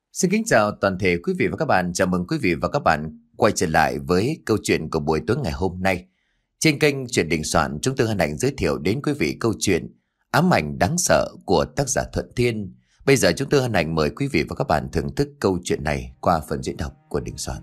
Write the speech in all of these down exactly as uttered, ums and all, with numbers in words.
Xin kính chào toàn thể quý vị và các bạn. Chào mừng quý vị và các bạn quay trở lại với câu chuyện của buổi tối ngày hôm nay. Trên kênh Chuyện Đình Soạn, chúng tôi hân hạnh giới thiệu đến quý vị câu chuyện Ám ảnh đáng sợ của tác giả Thuận Thiên. Bây giờ chúng tôi hân hạnh mời quý vị và các bạn thưởng thức câu chuyện này qua phần diễn đọc của Đình Soạn.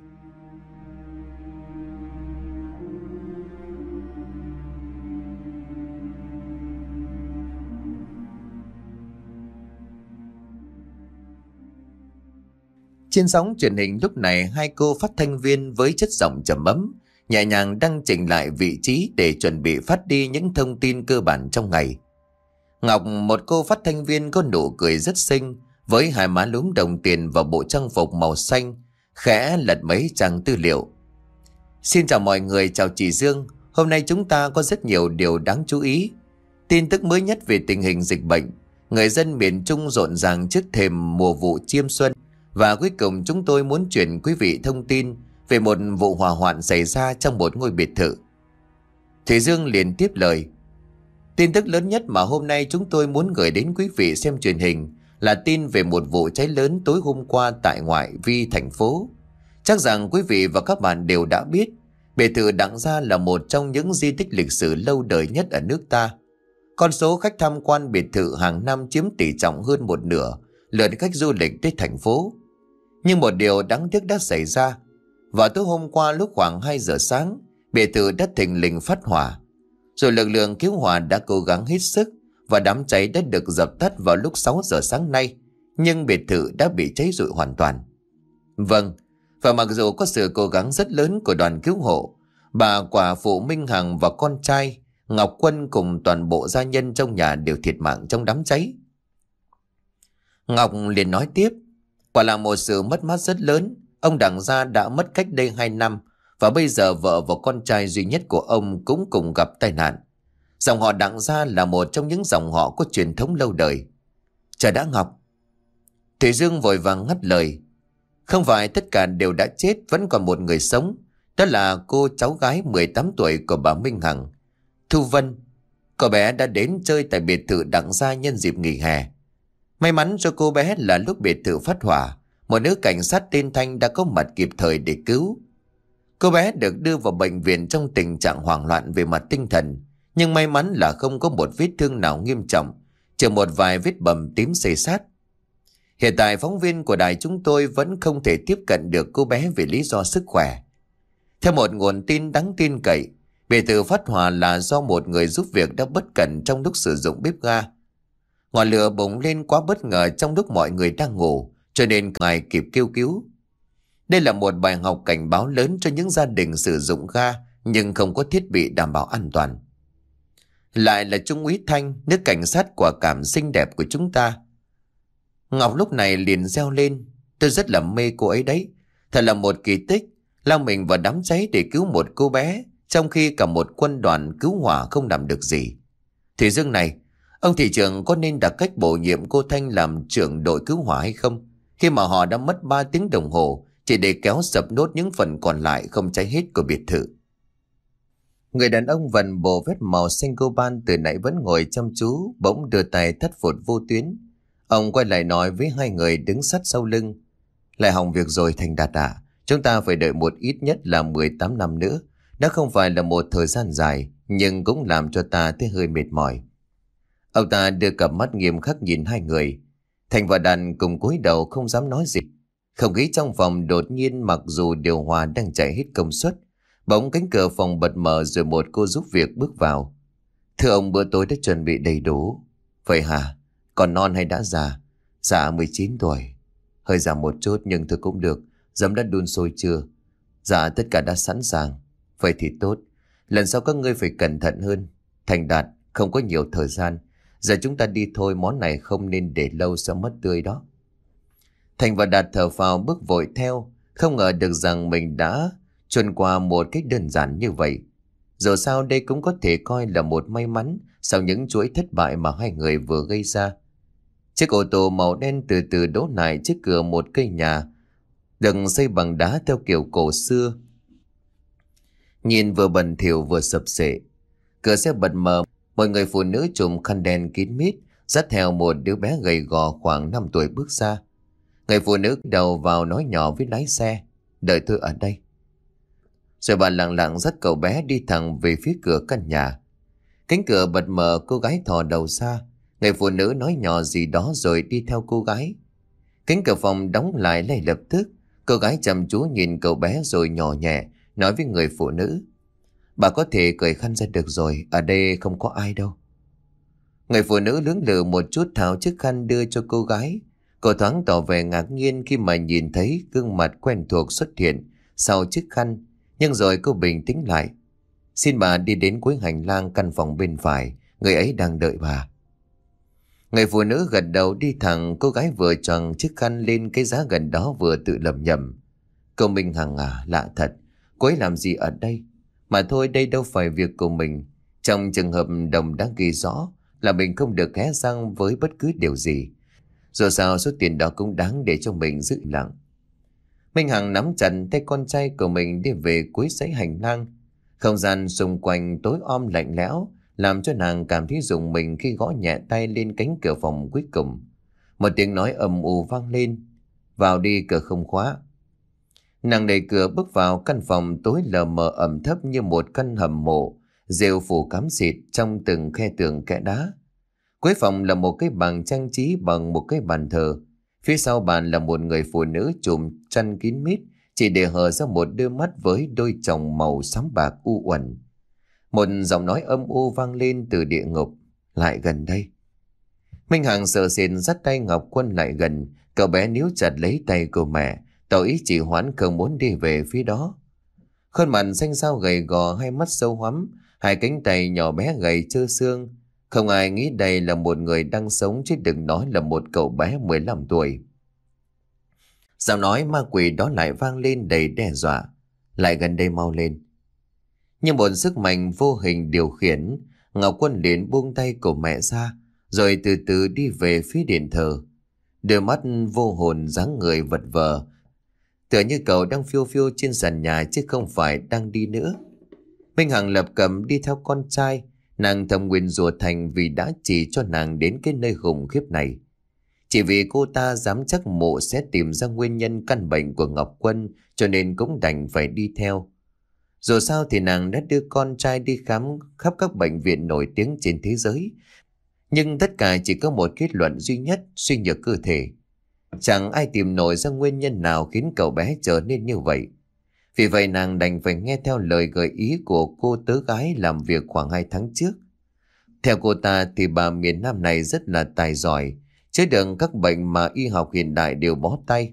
Trên sóng truyền hình lúc này, hai cô phát thanh viên với chất giọng trầm ấm nhẹ nhàng đang chỉnh lại vị trí để chuẩn bị phát đi những thông tin cơ bản trong ngày. Ngọc, một cô phát thanh viên có nụ cười rất xinh, với hai má lúm đồng tiền và bộ trang phục màu xanh, khẽ lật mấy trang tư liệu. Xin chào mọi người, chào chị Dương. Hôm nay chúng ta có rất nhiều điều đáng chú ý. Tin tức mới nhất về tình hình dịch bệnh, người dân miền Trung rộn ràng trước thềm mùa vụ chiêm xuân. Và cuối cùng chúng tôi muốn chuyển quý vị thông tin về một vụ hỏa hoạn xảy ra trong một ngôi biệt thự. Thủy Dương liền tiếp lời. Tin tức lớn nhất mà hôm nay chúng tôi muốn gửi đến quý vị xem truyền hình là tin về một vụ cháy lớn tối hôm qua tại ngoại vi thành phố. Chắc rằng quý vị và các bạn đều đã biết, biệt thự Đặng Gia là một trong những di tích lịch sử lâu đời nhất ở nước ta. Con số khách tham quan biệt thự hàng năm chiếm tỷ trọng hơn một nửa lượt khách du lịch tới thành phố. Nhưng một điều đáng tiếc đã xảy ra. Vào tối hôm qua lúc khoảng hai giờ sáng, biệt thự đã thình lình phát hỏa. Rồi lực lượng cứu hỏa đã cố gắng hết sức và đám cháy đã được dập tắt vào lúc sáu giờ sáng nay. Nhưng biệt thự đã bị cháy rụi hoàn toàn. Vâng, và mặc dù có sự cố gắng rất lớn của đoàn cứu hộ, bà quả phụ Minh Hằng và con trai Ngọc Quân cùng toàn bộ gia nhân trong nhà đều thiệt mạng trong đám cháy. Ngọc liền nói tiếp. Quả là một sự mất mát rất lớn. Ông Đặng Gia đã mất cách đây hai năm, và bây giờ vợ và con trai duy nhất của ông cũng cùng gặp tai nạn. Dòng họ Đặng Gia là một trong những dòng họ có truyền thống lâu đời. Trời đã Ngọc. Thủy Dương vội vàng ngắt lời. Không phải tất cả đều đã chết, vẫn còn một người sống. Đó là cô cháu gái mười tám tuổi của bà Minh Hằng, Thu Vân. Cô bé đã đến chơi tại biệt thự Đặng Gia nhân dịp nghỉ hè. May mắn cho cô bé là lúc biệt thự phát hỏa, một nữ cảnh sát tên Thanh đã có mặt kịp thời để cứu. Cô bé được đưa vào bệnh viện trong tình trạng hoảng loạn về mặt tinh thần, nhưng may mắn là không có một vết thương nào nghiêm trọng, trừ một vài vết bầm tím xê sát. Hiện tại phóng viên của đài chúng tôi vẫn không thể tiếp cận được cô bé vì lý do sức khỏe. Theo một nguồn tin đáng tin cậy, biệt thự phát hỏa là do một người giúp việc đã bất cẩn trong lúc sử dụng bếp ga. Ngọn lửa bùng lên quá bất ngờ trong lúc mọi người đang ngủ, cho nên ngài kịp kêu cứu. Đây là một bài học cảnh báo lớn cho những gia đình sử dụng ga nhưng không có thiết bị đảm bảo an toàn. Lại là Trung úy Thanh, nữ cảnh sát quả cảm xinh đẹp của chúng ta. Ngọc lúc này liền reo lên. Tôi rất là mê cô ấy đấy. Thật là một kỳ tích, lao mình vào đám cháy để cứu một cô bé, trong khi cả một quân đoàn cứu hỏa không làm được gì. Thủy Dương này, ông thị trưởng có nên đặt cách bổ nhiệm cô Thanh làm trưởng đội cứu hỏa hay không, khi mà họ đã mất ba tiếng đồng hồ chỉ để kéo sập nốt những phần còn lại không cháy hết của biệt thự. Người đàn ông vần bộ vết màu xanh coban từ nãy vẫn ngồi chăm chú bỗng đưa tay thắt phụt vô tuyến. Ông quay lại nói với hai người đứng sát sau lưng. Lại hỏng việc rồi Thành Đạt ạ. Chúng ta phải đợi một ít nhất là mười tám năm nữa. Đã không phải là một thời gian dài, nhưng cũng làm cho ta thấy hơi mệt mỏi. Ông ta đưa cặp mắt nghiêm khắc nhìn hai người. Thành và Đàn cùng cúi đầu không dám nói gì. Không khí trong phòng đột nhiên, mặc dù điều hòa đang chạy hết công suất, bỗng cánh cửa phòng bật mở rồi một cô giúp việc bước vào. Thưa ông, bữa tối đã chuẩn bị đầy đủ. Vậy hả? Còn non hay đã già? Dạ mười chín tuổi. Hơi già một chút nhưng thôi cũng được. Giấm đã đun sôi chưa? Dạ tất cả đã sẵn sàng. Vậy thì tốt. Lần sau các ngươi phải cẩn thận hơn. Thành Đạt, không có nhiều thời gian. Giờ chúng ta đi thôi, món này không nên để lâu sẽ mất tươi đó. Thành và Đạt thở phào bước vội theo. Không ngờ được rằng mình đã chuồn qua một cách đơn giản như vậy. Dù sao đây cũng có thể coi là một may mắn sau những chuỗi thất bại mà hai người vừa gây ra. Chiếc ô tô màu đen từ từ đỗ lại trước cửa một cây nhà được xây bằng đá theo kiểu cổ xưa. Nhìn vừa bẩn thỉu vừa sập xệ. Cửa xe bật mở, một người phụ nữ trùm khăn đen kín mít dắt theo một đứa bé gầy gò khoảng năm tuổi bước ra. Người phụ nữ đầu vào nói nhỏ với lái xe: "Đợi tôi ở đây." Rồi bà lặng lặng dắt cậu bé đi thẳng về phía cửa căn nhà. Cánh cửa bật mở, cô gái thò đầu ra. Người phụ nữ nói nhỏ gì đó rồi đi theo cô gái. Cánh cửa phòng đóng lại ngay lập tức. Cô gái chăm chú nhìn cậu bé rồi nhỏ nhẹ nói với người phụ nữ: "Bà có thể cởi khăn ra được rồi, ở đây không có ai đâu." Người phụ nữ lưỡng lự một chút tháo chiếc khăn đưa cho cô gái. Cô thoáng tỏ vẻ ngạc nhiên khi mà nhìn thấy gương mặt quen thuộc xuất hiện sau chiếc khăn. Nhưng rồi cô bình tĩnh lại: "Xin bà đi đến cuối hành lang căn phòng bên phải, người ấy đang đợi bà." Người phụ nữ gật đầu đi thẳng. Cô gái vừa choàng chiếc khăn lên cái giá gần đó vừa tự lẩm nhẩm: "Cô Minh Hằng à, lạ thật, cô ấy làm gì ở đây? Mà thôi, đây đâu phải việc của mình. Trong trường hợp đồng đã ghi rõ là mình không được hé răng với bất cứ điều gì. Dù sao số tiền đó cũng đáng để cho mình giữ lặng." Minh Hằng nắm chặt tay con trai của mình đi về cuối dãy hành lang. Không gian xung quanh tối om lạnh lẽo, làm cho nàng cảm thấy rùng mình khi gõ nhẹ tay lên cánh cửa phòng cuối cùng. Một tiếng nói ầm ù vang lên: "Vào đi, cửa không khóa." Nàng đẩy cửa bước vào căn phòng tối lờ mờ ẩm thấp như một căn hầm mộ, rêu phủ cắm xịt trong từng khe tường kẽ đá. Cuối phòng là một cái bàn trang trí bằng một cái bàn thờ. Phía sau bàn là một người phụ nữ trùm chăn kín mít, chỉ để hở ra một đôi mắt với đôi tròng màu xám bạc u uẩn. Một giọng nói âm u vang lên từ địa ngục: "Lại gần đây." Minh Hằng sợ sệt dắt tay Ngọc Quân lại gần. Cậu bé níu chặt lấy tay của mẹ, tỏ ý chỉ hoãn không muốn đi về phía đó. Khuôn mặt xanh xao gầy gò, hai mắt sâu hoắm, hai cánh tay nhỏ bé gầy trơ xương. Không ai nghĩ đây là một người đang sống, chứ đừng nói là một cậu bé mười lăm tuổi. Giọng nói ma quỷ đó lại vang lên đầy đe dọa: "Lại gần đây, mau lên." Nhưng một sức mạnh vô hình điều khiển, Ngọc Quân liền buông tay của mẹ ra, rồi từ từ đi về phía điện thờ. Đôi mắt vô hồn, dáng người vật vờ, tựa như cậu đang phiêu phiêu trên sàn nhà chứ không phải đang đi nữa. Minh Hằng lập cập đi theo con trai. Nàng thầm nguyền rủa Thành vì đã chỉ cho nàng đến cái nơi khủng khiếp này. Chỉ vì cô ta dám chắc mộ sẽ tìm ra nguyên nhân căn bệnh của Ngọc Quân, cho nên cũng đành phải đi theo. Dù sao thì nàng đã đưa con trai đi khám khắp các bệnh viện nổi tiếng trên thế giới. Nhưng tất cả chỉ có một kết luận duy nhất: suy nhược cơ thể. Chẳng ai tìm nổi ra nguyên nhân nào khiến cậu bé trở nên như vậy. Vì vậy nàng đành phải nghe theo lời gợi ý của cô tớ gái làm việc khoảng hai tháng trước. Theo cô ta thì bà miền Nam này rất là tài giỏi, chữa đựng các bệnh mà y học hiện đại đều bó tay.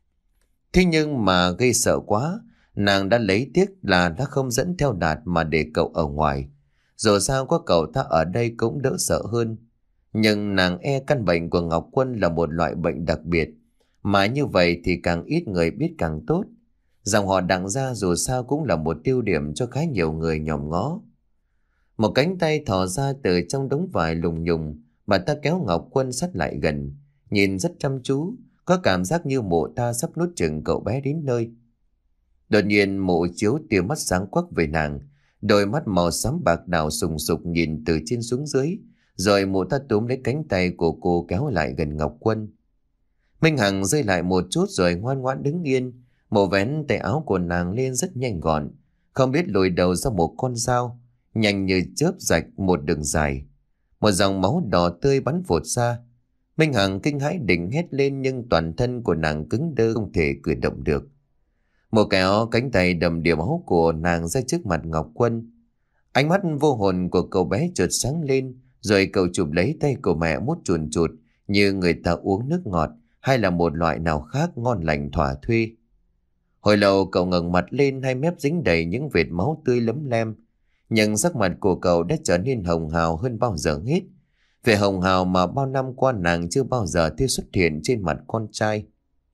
Thế nhưng mà gây sợ quá, nàng đã lấy tiếc là đã không dẫn theo Đạt mà để cậu ở ngoài. Dù sao có cậu ta ở đây cũng đỡ sợ hơn. Nhưng nàng e căn bệnh của Ngọc Quân là một loại bệnh đặc biệt, mà như vậy thì càng ít người biết càng tốt. Dòng họ Đặng gia dù sao cũng là một tiêu điểm cho khá nhiều người nhòm ngó. Một cánh tay thò ra từ trong đống vải lùng nhùng, bà ta kéo Ngọc Quân sát lại gần, nhìn rất chăm chú, có cảm giác như mụ ta sắp nuốt chửng cậu bé đến nơi. Đột nhiên mụ chiếu tia mắt sáng quắc về nàng, đôi mắt màu xám bạc đảo sùng sục nhìn từ trên xuống dưới, rồi mụ ta túm lấy cánh tay của cô kéo lại gần Ngọc Quân. Minh Hằng rơi lại một chút rồi ngoan ngoãn đứng yên. Mụ vén tay áo của nàng lên rất nhanh gọn, không biết lùi đầu ra một con dao, nhanh như chớp rạch một đường dài. Một dòng máu đỏ tươi bắn phụt ra. Minh Hằng kinh hãi định hét lên, nhưng toàn thân của nàng cứng đơ không thể cử động được. Một kéo cánh tay đầm đìa máu của nàng ra trước mặt Ngọc Quân. Ánh mắt vô hồn của cậu bé chợt sáng lên, rồi cậu chụp lấy tay của mẹ mút chùn chụt như người ta uống nước ngọt hay là một loại nào khác ngon lành thỏa thuê. Hồi lâu cậu ngẩng mặt lên, hai mép dính đầy những vệt máu tươi lấm lem, nhưng sắc mặt của cậu đã trở nên hồng hào hơn bao giờ hết. Vẻ hồng hào mà bao năm qua nàng chưa bao giờ thấy xuất hiện trên mặt con trai.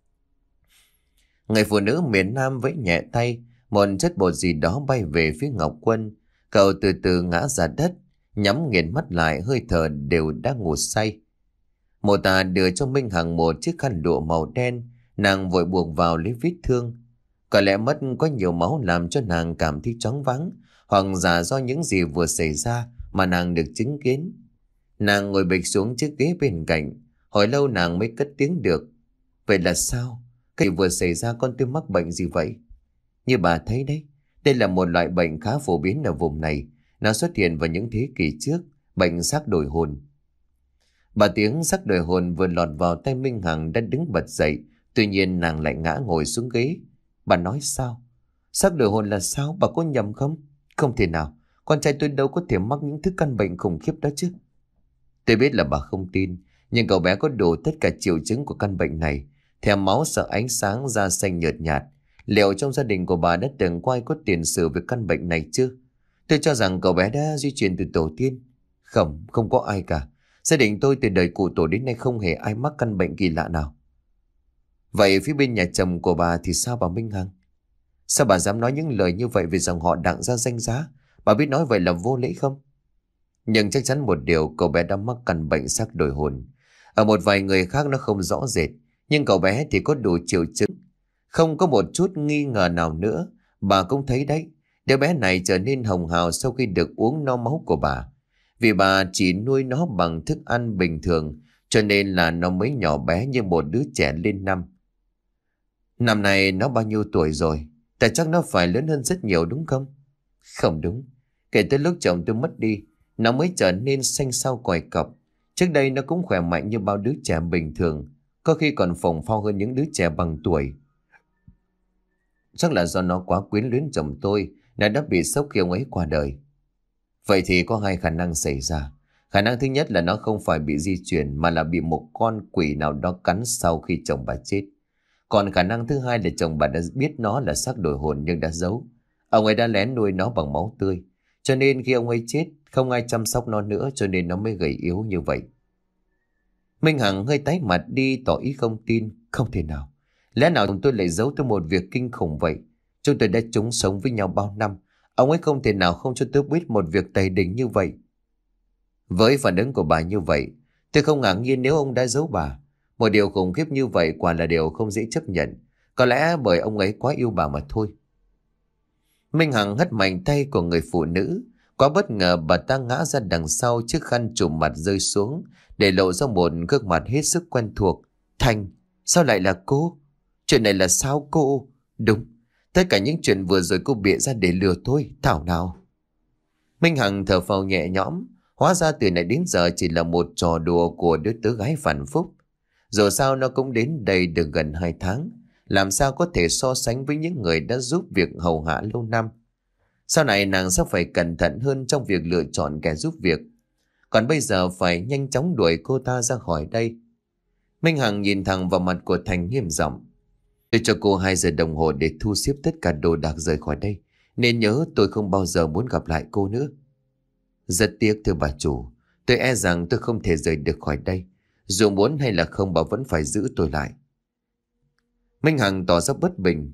Người phụ nữ miền Nam vẫy nhẹ tay, một chất bột gì đó bay về phía Ngọc Quân. Cậu từ từ ngã ra đất, nhắm nghiền mắt lại, hơi thở đều đang ngủ say. Mụ ta đưa cho Minh Hằng một chiếc khăn lụa màu đen, nàng vội buộc vào lấy vết thương. Có lẽ mất có nhiều máu làm cho nàng cảm thấy choáng váng, hoặc giả do những gì vừa xảy ra mà nàng được chứng kiến. Nàng ngồi bịch xuống chiếc ghế bên cạnh, hồi lâu nàng mới cất tiếng được: Vậy là sao? Cái gì vừa xảy ra con tôi mắc bệnh gì vậy? Như bà thấy đấy, đây là một loại bệnh khá phổ biến ở vùng này. Nó xuất hiện vào những thế kỷ trước, bệnh xác đổi hồn. Bà tiếng xác đổi hồn vừa lọt vào tay Minh Hằng đã đứng bật dậy, tuy nhiên nàng lại ngã ngồi xuống ghế. Bà nói sao? Xác đổi hồn là sao? Bà có nhầm không? Không thể nào, con trai tôi đâu có thể mắc những thứ căn bệnh khủng khiếp đó chứ. Tôi biết là bà không tin, nhưng cậu bé có đủ tất cả triệu chứng của căn bệnh này. Thèm máu, sợ ánh sáng, da xanh nhợt nhạt. Liệu trong gia đình của bà đã từng có ai có tiền sử về căn bệnh này chưa? Tôi cho rằng cậu bé đã di truyền từ tổ tiên. Không, không có ai cả. Gia đình tôi từ đời cụ tổ đến nay không hề ai mắc căn bệnh kỳ lạ nào. Vậy phía bên nhà chồng của bà thì sao bà Minh Hằng? Sao bà dám nói những lời như vậy về dòng họ Đặng gia danh giá? Bà biết nói vậy là vô lễ không? Nhưng chắc chắn một điều, cậu bé đã mắc căn bệnh xác đổi hồn. Ở một vài người khác nó không rõ rệt, nhưng cậu bé thì có đủ triệu chứng. Không có một chút nghi ngờ nào nữa. Bà cũng thấy đấy, đứa bé này trở nên hồng hào sau khi được uống no máu của bà. Vì bà chỉ nuôi nó bằng thức ăn bình thường, cho nên là nó mới nhỏ bé như một đứa trẻ lên năm. Năm nay nó bao nhiêu tuổi rồi? Tại chắc nó phải lớn hơn rất nhiều đúng không? Không đúng. Kể từ lúc chồng tôi mất đi, nó mới trở nên xanh xao còi cọc. Trước đây nó cũng khỏe mạnh như bao đứa trẻ bình thường, có khi còn phồng phao hơn những đứa trẻ bằng tuổi. Chắc là do nó quá quyến luyến chồng tôi, nó đã bị sốc khi ông ấy qua đời. Vậy thì có hai khả năng xảy ra. Khả năng thứ nhất là nó không phải bị di truyền, mà là bị một con quỷ nào đó cắn sau khi chồng bà chết. Còn khả năng thứ hai là chồng bà đã biết nó là xác đổi hồn nhưng đã giấu. Ông ấy đã lén nuôi nó bằng máu tươi, cho nên khi ông ấy chết, không ai chăm sóc nó nữa, cho nên nó mới gầy yếu như vậy. Minh Hằng hơi tái mặt đi, tỏ ý không tin. Không thể nào. Lẽ nào chúng tôi lại giấu tôi một việc kinh khủng vậy? Chúng tôi đã chung sống với nhau bao năm. Ông ấy không thể nào không cho tôi biết một việc tày đình như vậy. Với phản ứng của bà như vậy, tôi không ngạc nhiên nếu ông đã giấu bà. Một điều khủng khiếp như vậy quả là điều không dễ chấp nhận. Có lẽ bởi ông ấy quá yêu bà mà thôi. Minh Hằng hất mạnh tay của người phụ nữ. Quá bất ngờ bà ta ngã ra đằng sau, chiếc khăn trùm mặt rơi xuống, để lộ ra một gương mặt hết sức quen thuộc. Thành, sao lại là cô? Chuyện này là sao cô? Đúng, tất cả những chuyện vừa rồi cô bịa ra để lừa tôi, thảo nào. Minh Hằng thở phào nhẹ nhõm. Hóa ra từ này đến giờ chỉ là một trò đùa của đứa tớ gái phản phúc. Dù sao nó cũng đến đây được gần hai tháng. Làm sao có thể so sánh với những người đã giúp việc hầu hạ lâu năm. Sau này nàng sẽ phải cẩn thận hơn trong việc lựa chọn kẻ giúp việc. Còn bây giờ phải nhanh chóng đuổi cô ta ra khỏi đây. Minh Hằng nhìn thẳng vào mặt của Thành nghiêm giọng. Tôi cho cô hai giờ đồng hồ để thu xếp tất cả đồ đạc rời khỏi đây. Nên nhớ tôi không bao giờ muốn gặp lại cô nữa. Rất tiếc thưa bà chủ. Tôi e rằng tôi không thể rời được khỏi đây. Dù muốn hay là không, bà vẫn phải giữ tôi lại. Minh Hằng tỏ ra bất bình.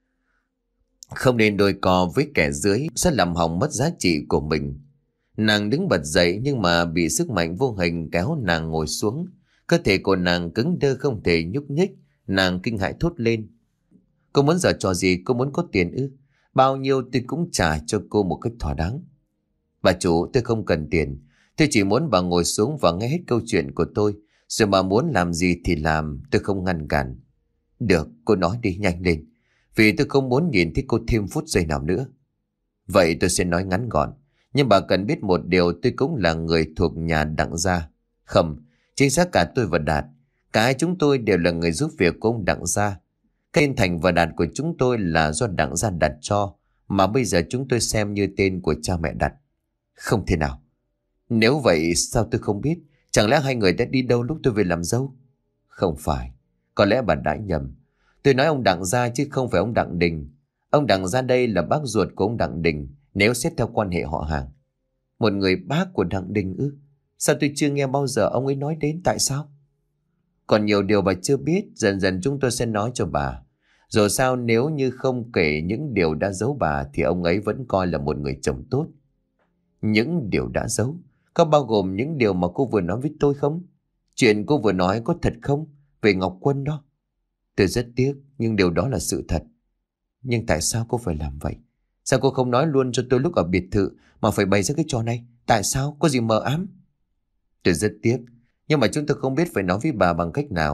Không nên đôi co với kẻ dưới sẽ làm hỏng mất giá trị của mình. Nàng đứng bật dậy nhưng mà bị sức mạnh vô hình kéo nàng ngồi xuống. Cơ thể của nàng cứng đơ không thể nhúc nhích. Nàng kinh hãi thốt lên. Cô muốn giở trò gì? Cô muốn có tiền ư? Bao nhiêu tôi cũng trả cho cô một cách thỏa đáng. Bà chủ, tôi không cần tiền. Tôi chỉ muốn bà ngồi xuống và nghe hết câu chuyện của tôi. Rồi bà muốn làm gì thì làm, tôi không ngăn cản. Được, cô nói đi nhanh lên. Vì tôi không muốn nhìn thấy cô thêm phút giây nào nữa. Vậy tôi sẽ nói ngắn gọn. Nhưng bà cần biết một điều, tôi cũng là người thuộc nhà Đặng gia. Không, chính xác cả tôi và Đạt. Cả hai chúng tôi đều là người giúp việc của ông Đặng gia. Cái tên Thành và Đạt của chúng tôi là do Đặng gia đặt cho, mà bây giờ chúng tôi xem như tên của cha mẹ đặt. Không thể nào. Nếu vậy sao tôi không biết? Chẳng lẽ hai người đã đi đâu lúc tôi về làm dâu? Không phải. Có lẽ bà đã nhầm. Tôi nói ông Đặng gia chứ không phải ông Đặng Đình. Ông Đặng gia đây là bác ruột của ông Đặng Đình, nếu xét theo quan hệ họ hàng. Một người bác của Đặng Đình ư? Sao tôi chưa nghe bao giờ ông ấy nói đến, tại sao? Còn nhiều điều bà chưa biết, dần dần chúng tôi sẽ nói cho bà. Dù sao nếu như không kể những điều đã giấu bà thì ông ấy vẫn coi là một người chồng tốt. Những điều đã giấu có bao gồm những điều mà cô vừa nói với tôi không? Chuyện cô vừa nói có thật không? Về Ngọc Quân đó. Tôi rất tiếc, nhưng điều đó là sự thật. Nhưng tại sao cô phải làm vậy? Sao cô không nói luôn cho tôi lúc ở biệt thự mà phải bày ra cái trò này? Tại sao? Có gì mờ ám? Tôi rất tiếc, nhưng mà chúng tôi không biết phải nói với bà bằng cách nào.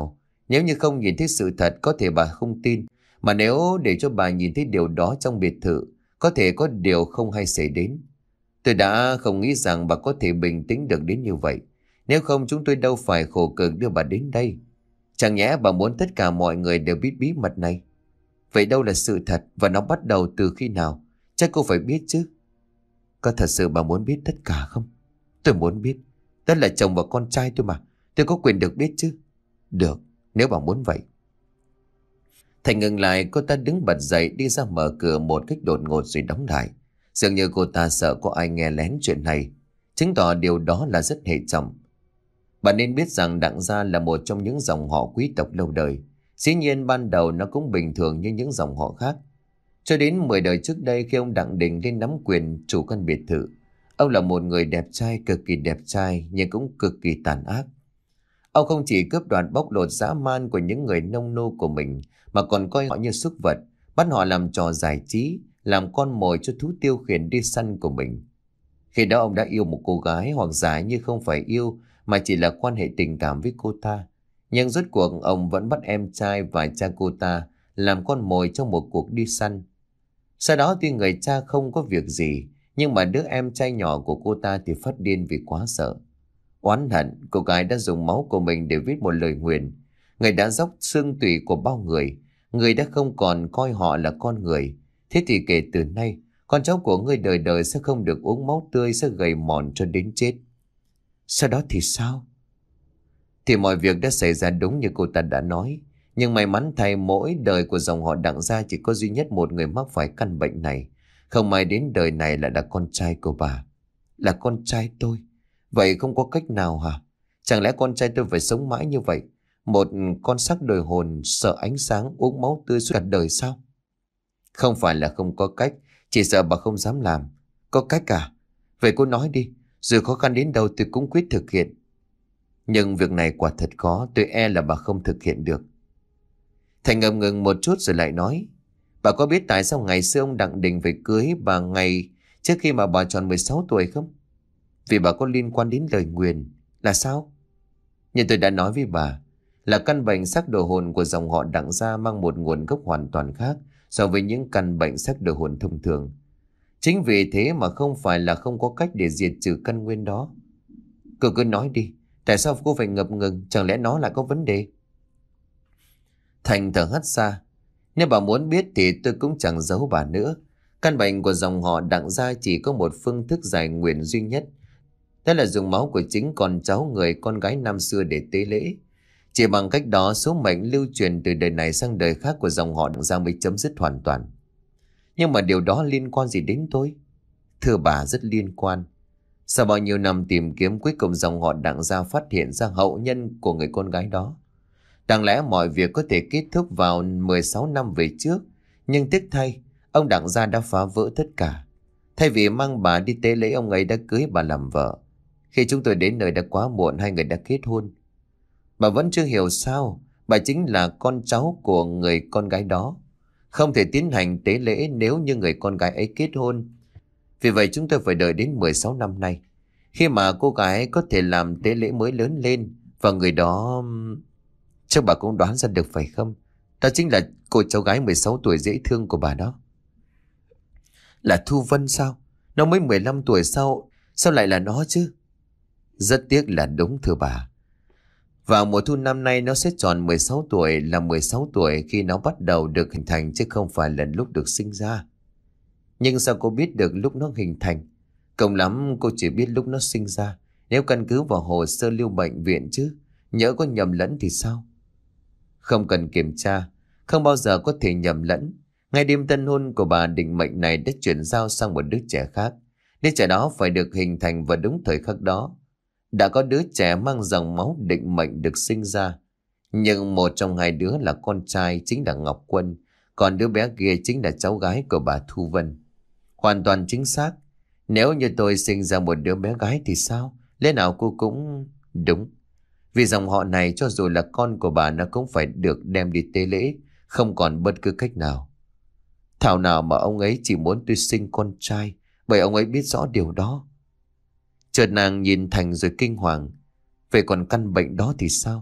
Nếu như không nhìn thấy sự thật có thể bà không tin. Mà nếu để cho bà nhìn thấy điều đó trong biệt thự, có thể có điều không hay xảy đến. Tôi đã không nghĩ rằng bà có thể bình tĩnh được đến như vậy. Nếu không chúng tôi đâu phải khổ cực đưa bà đến đây. Chẳng nhẽ bà muốn tất cả mọi người đều biết bí mật này? Vậy đâu là sự thật và nó bắt đầu từ khi nào? Chắc cô phải biết chứ. Có thật sự bà muốn biết tất cả không? Tôi muốn biết. Đó là chồng và con trai tôi mà. Tôi có quyền được biết chứ. Được, nếu bà muốn vậy. Thành ngừng lại, cô ta đứng bật dậy đi ra mở cửa một cách đột ngột rồi đóng lại. Dường như cô ta sợ có ai nghe lén chuyện này, chứng tỏ điều đó là rất hệ trọng. Bạn nên biết rằng Đặng gia là một trong những dòng họ quý tộc lâu đời. Dĩ nhiên ban đầu nó cũng bình thường như những dòng họ khác. Cho đến mười đời trước đây, khi ông Đặng Đình lên nắm quyền chủ căn biệt thự, ông là một người đẹp trai, cực kỳ đẹp trai nhưng cũng cực kỳ tàn ác. Ông không chỉ cướp đoạt bóc lột dã man của những người nông nô của mình, mà còn coi họ như súc vật, bắt họ làm trò giải trí, làm con mồi cho thú tiêu khiển đi săn của mình. Khi đó ông đã yêu một cô gái, hoặc giả như không phải yêu mà chỉ là quan hệ tình cảm với cô ta. Nhưng rốt cuộc ông vẫn bắt em trai và cha cô ta làm con mồi trong một cuộc đi săn. Sau đó tuy người cha không có việc gì, nhưng mà đứa em trai nhỏ của cô ta thì phát điên vì quá sợ. Oán hận, cô gái đã dùng máu của mình để viết một lời nguyền. Người đã dốc xương tủy của bao người. Người đã không còn coi họ là con người. Thế thì kể từ nay, con cháu của ngươi đời đời sẽ không được uống máu tươi, sẽ gầy mòn cho đến chết. Sau đó thì sao? Thì mọi việc đã xảy ra đúng như cô ta đã nói. Nhưng may mắn thay, mỗi đời của dòng họ Đặng gia chỉ có duy nhất một người mắc phải căn bệnh này. Không may đến đời này lại là con trai của bà. Là con trai tôi. Vậy không có cách nào hả? Chẳng lẽ con trai tôi phải sống mãi như vậy? Một con sắc đời hồn sợ ánh sáng, uống máu tươi suốt cả đời sao? Không phải là không có cách, chỉ sợ bà không dám làm. Có cách à? Vậy cô nói đi, dù khó khăn đến đâu tôi cũng quyết thực hiện. Nhưng việc này quả thật khó, tôi e là bà không thực hiện được. Thành ngập ngừng một chút rồi lại nói, bà có biết tại sao ngày xưa ông Đặng Đình phải cưới bà ngày trước khi mà bà tròn mười sáu tuổi không? Vì bà có liên quan đến lời nguyền. Là sao? Nhưng tôi đã nói với bà, là căn bệnh sắc đồ hồn của dòng họ Đặng gia mang một nguồn gốc hoàn toàn khác so với những căn bệnh sắc đồ hồn thông thường. Chính vì thế mà không phải là không có cách để diệt trừ căn nguyên đó. Cô cứ nói đi, tại sao cô phải ngập ngừng? Chẳng lẽ nó lại có vấn đề? Thành thở hắt ra. Nếu bà muốn biết thì tôi cũng chẳng giấu bà nữa. Căn bệnh của dòng họ Đặng gia chỉ có một phương thức giải nguyền duy nhất. Đó là dùng máu của chính con cháu người con gái năm xưa để tế lễ. Chỉ bằng cách đó, số mệnh lưu truyền từ đời này sang đời khác của dòng họ Đặng gia mới chấm dứt hoàn toàn. Nhưng mà điều đó liên quan gì đến tôi? Thưa bà, rất liên quan. Sau bao nhiêu năm tìm kiếm, cuối cùng dòng họ Đặng gia phát hiện ra hậu nhân của người con gái đó. Đáng lẽ mọi việc có thể kết thúc vào mười sáu năm về trước, nhưng tiếc thay, ông Đặng gia đã phá vỡ tất cả. Thay vì mang bà đi tế lễ, ông ấy đã cưới bà làm vợ. Khi chúng tôi đến nơi đã quá muộn, hai người đã kết hôn. Bà vẫn chưa hiểu sao? Bà chính là con cháu của người con gái đó, không thể tiến hành tế lễ nếu như người con gái ấy kết hôn. Vì vậy chúng tôi phải đợi đến mười sáu năm nay, khi mà cô gái có thể làm tế lễ mới lớn lên. Và người đó, chắc bà cũng đoán ra được phải không? Đó chính là cô cháu gái mười sáu tuổi dễ thương của bà đó. Là Thu Vân sao? Nó mới mười lăm tuổi, sao Sao lại là nó chứ? Rất tiếc là đúng, thưa bà. Vào mùa thu năm nay nó sẽ tròn mười sáu tuổi, là mười sáu tuổi khi nó bắt đầu được hình thành, chứ không phải là lúc được sinh ra. Nhưng sao cô biết được lúc nó hình thành? Cộng lắm cô chỉ biết lúc nó sinh ra, nếu căn cứ vào hồ sơ lưu bệnh viện chứ. Nhỡ có nhầm lẫn thì sao? Không cần kiểm tra, không bao giờ có thể nhầm lẫn. Ngay đêm tân hôn của bà, định mệnh này đã chuyển giao sang một đứa trẻ khác. Đứa trẻ đó phải được hình thành vào đúng thời khắc đó. Đã có đứa trẻ mang dòng máu định mệnh được sinh ra, nhưng một trong hai đứa là con trai, chính là Ngọc Quân, còn đứa bé kia chính là cháu gái của bà Thu Vân. Hoàn toàn chính xác. Nếu như tôi sinh ra một đứa bé gái thì sao? Lẽ nào cô cũng... Đúng. Vì dòng họ này, cho dù là con của bà, nó cũng phải được đem đi tế lễ, không còn bất cứ cách nào. Thảo nào mà ông ấy chỉ muốn tôi sinh con trai, bởi ông ấy biết rõ điều đó. Chợt nàng nhìn Thành rồi kinh hoàng. Vậy còn căn bệnh đó thì sao?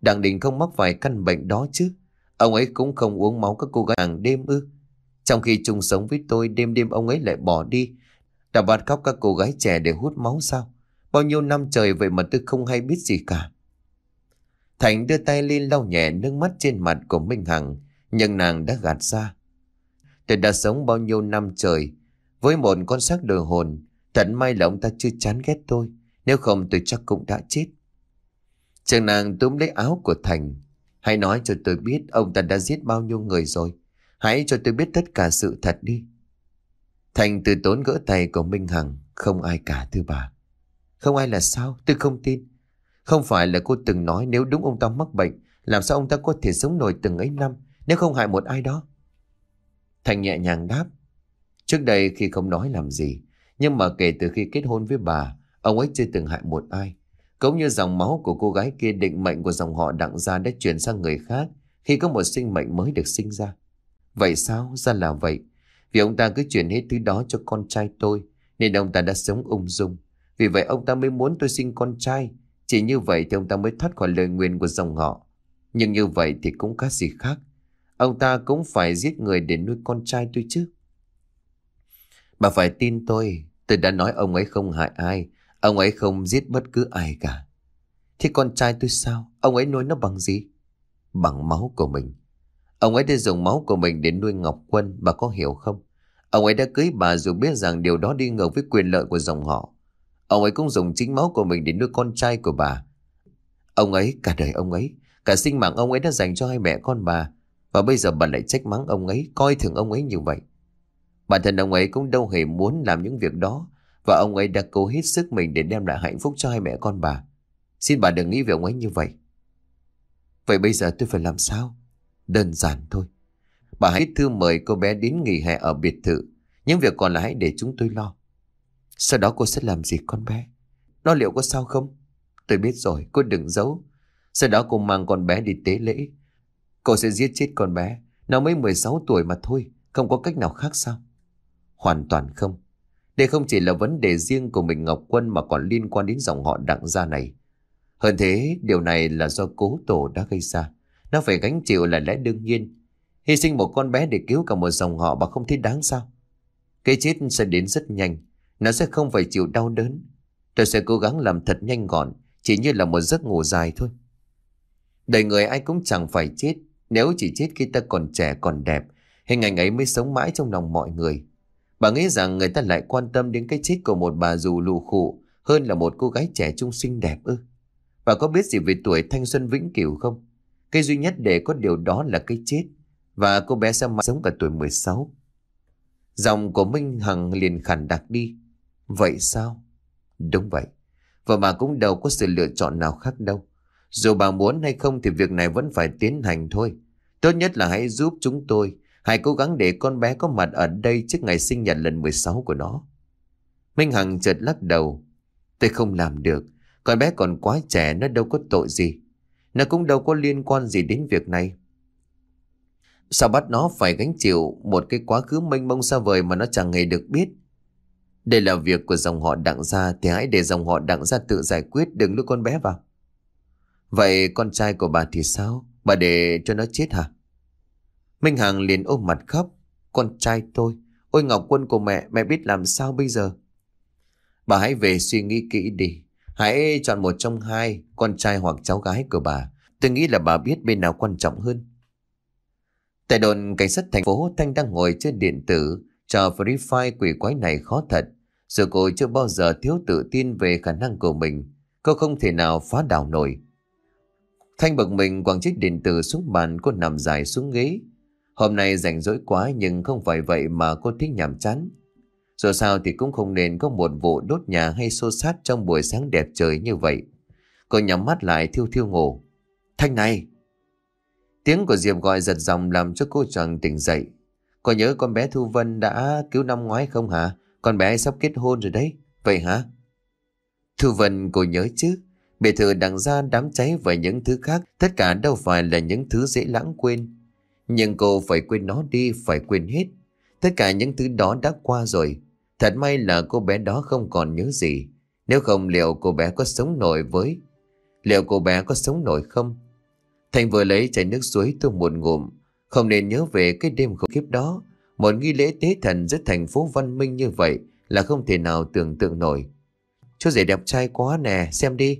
Đặng Đình không mắc phải căn bệnh đó chứ? Ông ấy cũng không uống máu các cô gái hàng đêm ư? Trong khi chung sống với tôi, đêm đêm ông ấy lại bỏ đi, đã bắt cóc các cô gái trẻ để hút máu sao? Bao nhiêu năm trời vậy mà tôi không hay biết gì cả. Thành đưa tay lên lau nhẹ nước mắt trên mặt của Minh Hằng, nhưng nàng đã gạt ra. Tôi đã sống bao nhiêu năm trời với một con xác đồ hồn. Thật may là ông ta chưa chán ghét tôi, nếu không tôi chắc cũng đã chết. Chàng nàng túm lấy áo của Thành. Hãy nói cho tôi biết ông ta đã giết bao nhiêu người rồi. Hãy cho tôi biết tất cả sự thật đi. Thành từ tốn gỡ tay của Minh Hằng. Không ai cả thưa bà. Không ai là sao? Tôi không tin. Không phải là cô từng nói nếu đúng ông ta mắc bệnh, làm sao ông ta có thể sống nổi từng ấy năm nếu không hại một ai đó? Thành nhẹ nhàng đáp. Trước đây khi không nói làm gì, nhưng mà kể từ khi kết hôn với bà, ông ấy chưa từng hại một ai. Cũng như dòng máu của cô gái kia, định mệnh của dòng họ Đặng gia đã chuyển sang người khác khi có một sinh mệnh mới được sinh ra. Vậy sao? Ra là vậy. Vì ông ta cứ chuyển hết thứ đó cho con trai tôi, nên ông ta đã sống ung dung. Vì vậy ông ta mới muốn tôi sinh con trai. Chỉ như vậy thì ông ta mới thoát khỏi lời nguyền của dòng họ. Nhưng như vậy thì cũng có gì khác. Ông ta cũng phải giết người để nuôi con trai tôi chứ. Bà phải tin tôi. Tôi đã nói ông ấy không hại ai. Ông ấy không giết bất cứ ai cả. Thế con trai tôi sao? Ông ấy nuôi nó bằng gì? Bằng máu của mình. Ông ấy đã dùng máu của mình để nuôi Ngọc Quân. Bà có hiểu không? Ông ấy đã cưới bà dù biết rằng điều đó đi ngược với quyền lợi của dòng họ. Ông ấy cũng dùng chính máu của mình để nuôi con trai của bà. Ông ấy, cả đời ông ấy, cả sinh mạng ông ấy đã dành cho hai mẹ con bà. Và bây giờ bà lại trách mắng ông ấy, coi thường ông ấy như vậy. Bản thân ông ấy cũng đâu hề muốn làm những việc đó. Và ông ấy đã cố hết sức mình để đem lại hạnh phúc cho hai mẹ con bà. Xin bà đừng nghĩ về ông ấy như vậy. Vậy bây giờ tôi phải làm sao? Đơn giản thôi. Bà hãy thư mời cô bé đến nghỉ hè ở biệt thự. Những việc còn lại hãy để chúng tôi lo. Sau đó cô sẽ làm gì con bé? Nó liệu có sao không? Tôi biết rồi, cô đừng giấu. Sau đó cô mang con bé đi tế lễ. Cô sẽ giết chết con bé. Nó mới mười sáu tuổi mà thôi. Không có cách nào khác sao? Hoàn toàn không. Đây không chỉ là vấn đề riêng của mình Ngọc Quân, mà còn liên quan đến dòng họ Đặng gia này. Hơn thế, điều này là do cố tổ đã gây ra. Nó phải gánh chịu là lẽ đương nhiên. Hy sinh một con bé để cứu cả một dòng họ, bà không thấy đáng sao? Cái chết sẽ đến rất nhanh. Nó sẽ không phải chịu đau đớn. Tôi sẽ cố gắng làm thật nhanh gọn, chỉ như là một giấc ngủ dài thôi. Đời người ai cũng chẳng phải chết. Nếu chỉ chết khi ta còn trẻ còn đẹp, hình ảnh ấy mới sống mãi trong lòng mọi người. Bà nghĩ rằng người ta lại quan tâm đến cái chết của một bà dù lù khụ hơn là một cô gái trẻ trung xinh đẹp ư? Bà có biết gì về tuổi thanh xuân vĩnh cửu không? Cái duy nhất để có điều đó là cái chết. Và cô bé sẽ mãi sống cả tuổi mười sáu. Giọng của Minh Hằng liền khàn đặc đi. Vậy sao? Đúng vậy. Và bà cũng đâu có sự lựa chọn nào khác đâu. Dù bà muốn hay không thì việc này vẫn phải tiến hành thôi. Tốt nhất là hãy giúp chúng tôi. Hãy cố gắng để con bé có mặt ở đây trước ngày sinh nhật lần mười sáu của nó. Minh Hằng chợt lắc đầu. Tôi không làm được. Con bé còn quá trẻ, nó đâu có tội gì. Nó cũng đâu có liên quan gì đến việc này. Sao bắt nó phải gánh chịu một cái quá khứ mênh mông xa vời mà nó chẳng hề được biết? Đây là việc của dòng họ Đặng gia, thì hãy để dòng họ Đặng gia tự giải quyết, đừng lôi con bé vào. Vậy con trai của bà thì sao? Bà để cho nó chết hả? Minh Hằng liền ôm mặt khóc. Con trai tôi, ôi Ngọc Quân của mẹ, mẹ biết làm sao bây giờ? Bà hãy về suy nghĩ kỹ đi. Hãy chọn một trong hai, con trai hoặc cháu gái của bà. Tôi nghĩ là bà biết bên nào quan trọng hơn. Tại đồn cảnh sát thành phố, Thanh đang ngồi trên điện tử trò Free Fire quỷ quái này khó thật. Rồi cô chưa bao giờ thiếu tự tin về khả năng của mình. Cô không thể nào phá đảo nổi. Thanh bực mình quẳng chiếc điện tử xuống bàn, cô nằm dài xuống ghế. Hôm nay rảnh rỗi quá, nhưng không phải vậy mà cô thích nhàm chán. Dù sao thì cũng không nên có một vụ đốt nhà hay xô xát trong buổi sáng đẹp trời như vậy. Cô nhắm mắt lại thiêu thiêu ngủ. Thanh này! Tiếng của Diệp gọi giật giọng làm cho cô choàng tỉnh dậy. Cô nhớ con bé Thu Vân đã cứu năm ngoái không hả? Con bé ấy sắp kết hôn rồi đấy. Vậy hả? Thu Vân cô nhớ chứ. Biệt thự Đặng gia, đám cháy và những thứ khác, tất cả đâu phải là những thứ dễ lãng quên. Nhưng cô phải quên nó đi, phải quên hết. Tất cả những thứ đó đã qua rồi. Thật may là cô bé đó không còn nhớ gì. Nếu không liệu cô bé có sống nổi với Liệu cô bé có sống nổi không? Thành vừa lấy chai nước suối tôi một ngụm. Không nên nhớ về cái đêm khủng khiếp đó. Một nghi lễ tế thần giữa thành phố văn minh như vậy là không thể nào tưởng tượng nổi. Chú rể đẹp trai quá nè, xem đi.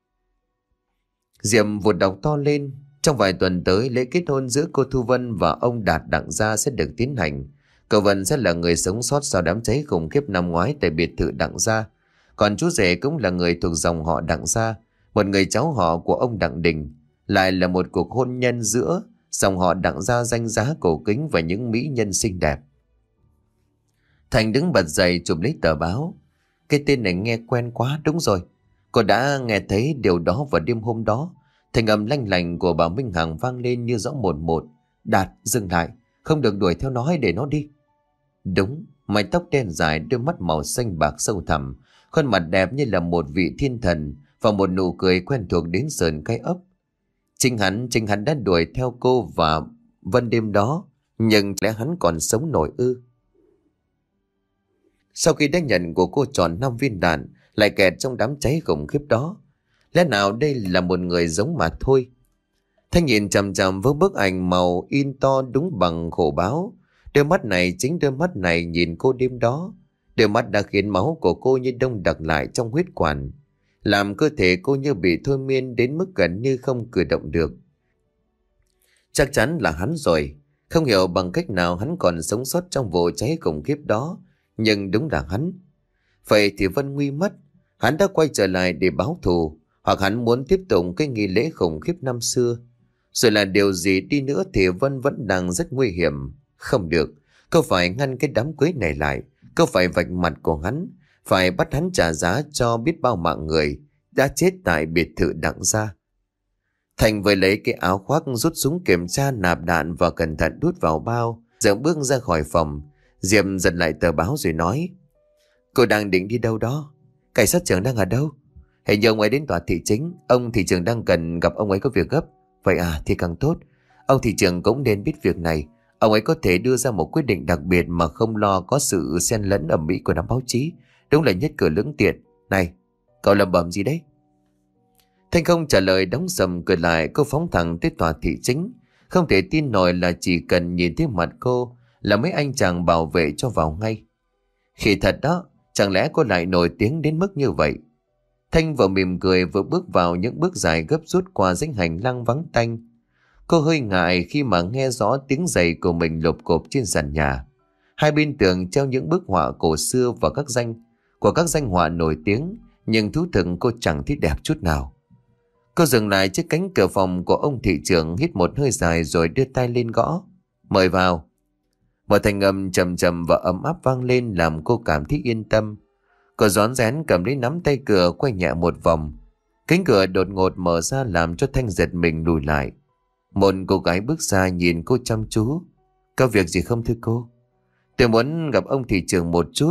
Diệm vụt đọc to lên. Trong vài tuần tới, lễ kết hôn giữa cô Thu Vân và ông Đạt Đặng Gia sẽ được tiến hành. Cậu Vân sẽ là người sống sót sau đám cháy khủng khiếp năm ngoái tại biệt thự Đặng Gia. Còn chú rể cũng là người thuộc dòng họ Đặng Gia, một người cháu họ của ông Đặng Đình. Lại là một cuộc hôn nhân giữa dòng họ Đặng Gia danh giá cổ kính và những mỹ nhân xinh đẹp. Thành đứng bật dậy chụp lấy tờ báo. Cái tên này nghe quen quá, đúng rồi. Cô đã nghe thấy điều đó vào đêm hôm đó. Thành âm lanh lành của bà Minh Hằng vang lên như rõ một một. Đạt, dừng lại, không được đuổi theo nó hay để nó đi. Đúng, mái tóc đen dài, đôi mắt màu xanh bạc sâu thẳm, khuôn mặt đẹp như là một vị thiên thần và một nụ cười quen thuộc đến sờn gai ốc. Chính hắn, chính hắn đã đuổi theo cô và Vân đêm đó, nhưng lẽ hắn còn sống nổi ư? Sau khi đã nhận của cô tròn năm viên đạn, lại kẹt trong đám cháy khủng khiếp đó, lẽ nào đây là một người giống mà thôi? Thanh nhìn chằm chằm với bức ảnh màu in to đúng bằng khổ báo. Đôi mắt này, chính đôi mắt này nhìn cô đêm đó. Đôi mắt đã khiến máu của cô như đông đặc lại trong huyết quản, làm cơ thể cô như bị thôi miên đến mức gần như không cử động được. Chắc chắn là hắn rồi. Không hiểu bằng cách nào hắn còn sống sót trong vụ cháy khủng khiếp đó, nhưng đúng là hắn. Vậy thì Vân nguy mất. Hắn đã quay trở lại để báo thù, hoặc hắn muốn tiếp tục cái nghi lễ khủng khiếp năm xưa. Rồi là điều gì đi nữa thì Vân vẫn đang rất nguy hiểm. Không được, cô phải ngăn cái đám cưới này lại. Cô phải vạch mặt của hắn, phải bắt hắn trả giá cho biết bao mạng người đã chết tại biệt thự Đặng Gia. Thành vừa lấy cái áo khoác, rút súng kiểm tra nạp đạn và cẩn thận đút vào bao, rồi bước ra khỏi phòng. Diệm giật lại tờ báo rồi nói: Cô đang định đi đâu đó? Cảnh sát trưởng đang ở đâu? Hình như ông ấy đến tòa thị chính. Ông thị trưởng đang cần gặp ông ấy có việc gấp. Vậy à, thì càng tốt. Ông thị trưởng cũng nên biết việc này. Ông ấy có thể đưa ra một quyết định đặc biệt mà không lo có sự xen lẫn ầm ĩ của đám báo chí. Đúng là nhất cử lưỡng tiện. Này, cậu lẩm bẩm gì đấy? Thanh không trả lời, đóng sầm cười lại. Cô phóng thẳng tới tòa thị chính. Không thể tin nổi là chỉ cần nhìn thấy mặt cô là mấy anh chàng bảo vệ cho vào ngay. Khi thật đó, chẳng lẽ cô lại nổi tiếng đến mức như vậy? Thanh vừa mỉm cười vừa bước vào những bước dài gấp rút qua dãy hành lang vắng tanh. Cô hơi ngại khi mà nghe rõ tiếng giày của mình lộp cộp trên sàn nhà. Hai bên tường treo những bức họa cổ xưa và các danh của các danh họa nổi tiếng, nhưng thú thực cô chẳng thấy đẹp chút nào. Cô dừng lại trước cánh cửa phòng của ông thị trưởng, hít một hơi dài rồi đưa tay lên gõ. Mời vào. Một thanh âm trầm trầm và ấm áp vang lên làm cô cảm thấy yên tâm. Cô rón rén cầm lấy nắm tay cửa, quay nhẹ một vòng. Cánh cửa đột ngột mở ra làm cho Thanh giật mình lùi lại. Một cô gái bước ra nhìn cô chăm chú. Có việc gì không thưa cô? Tôi muốn gặp ông thị trưởng một chút.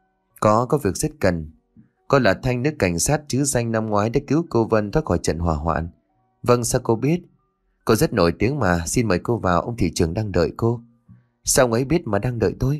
Có, có việc rất cần. Cô là Thanh, nữ cảnh sát chứ danh năm ngoái đã cứu cô Vân thoát khỏi trận hỏa hoạn. Vâng, sao cô biết? Cô rất nổi tiếng mà, xin mời cô vào, ông thị trưởng đang đợi cô. Sao ông ấy biết mà đang đợi tôi?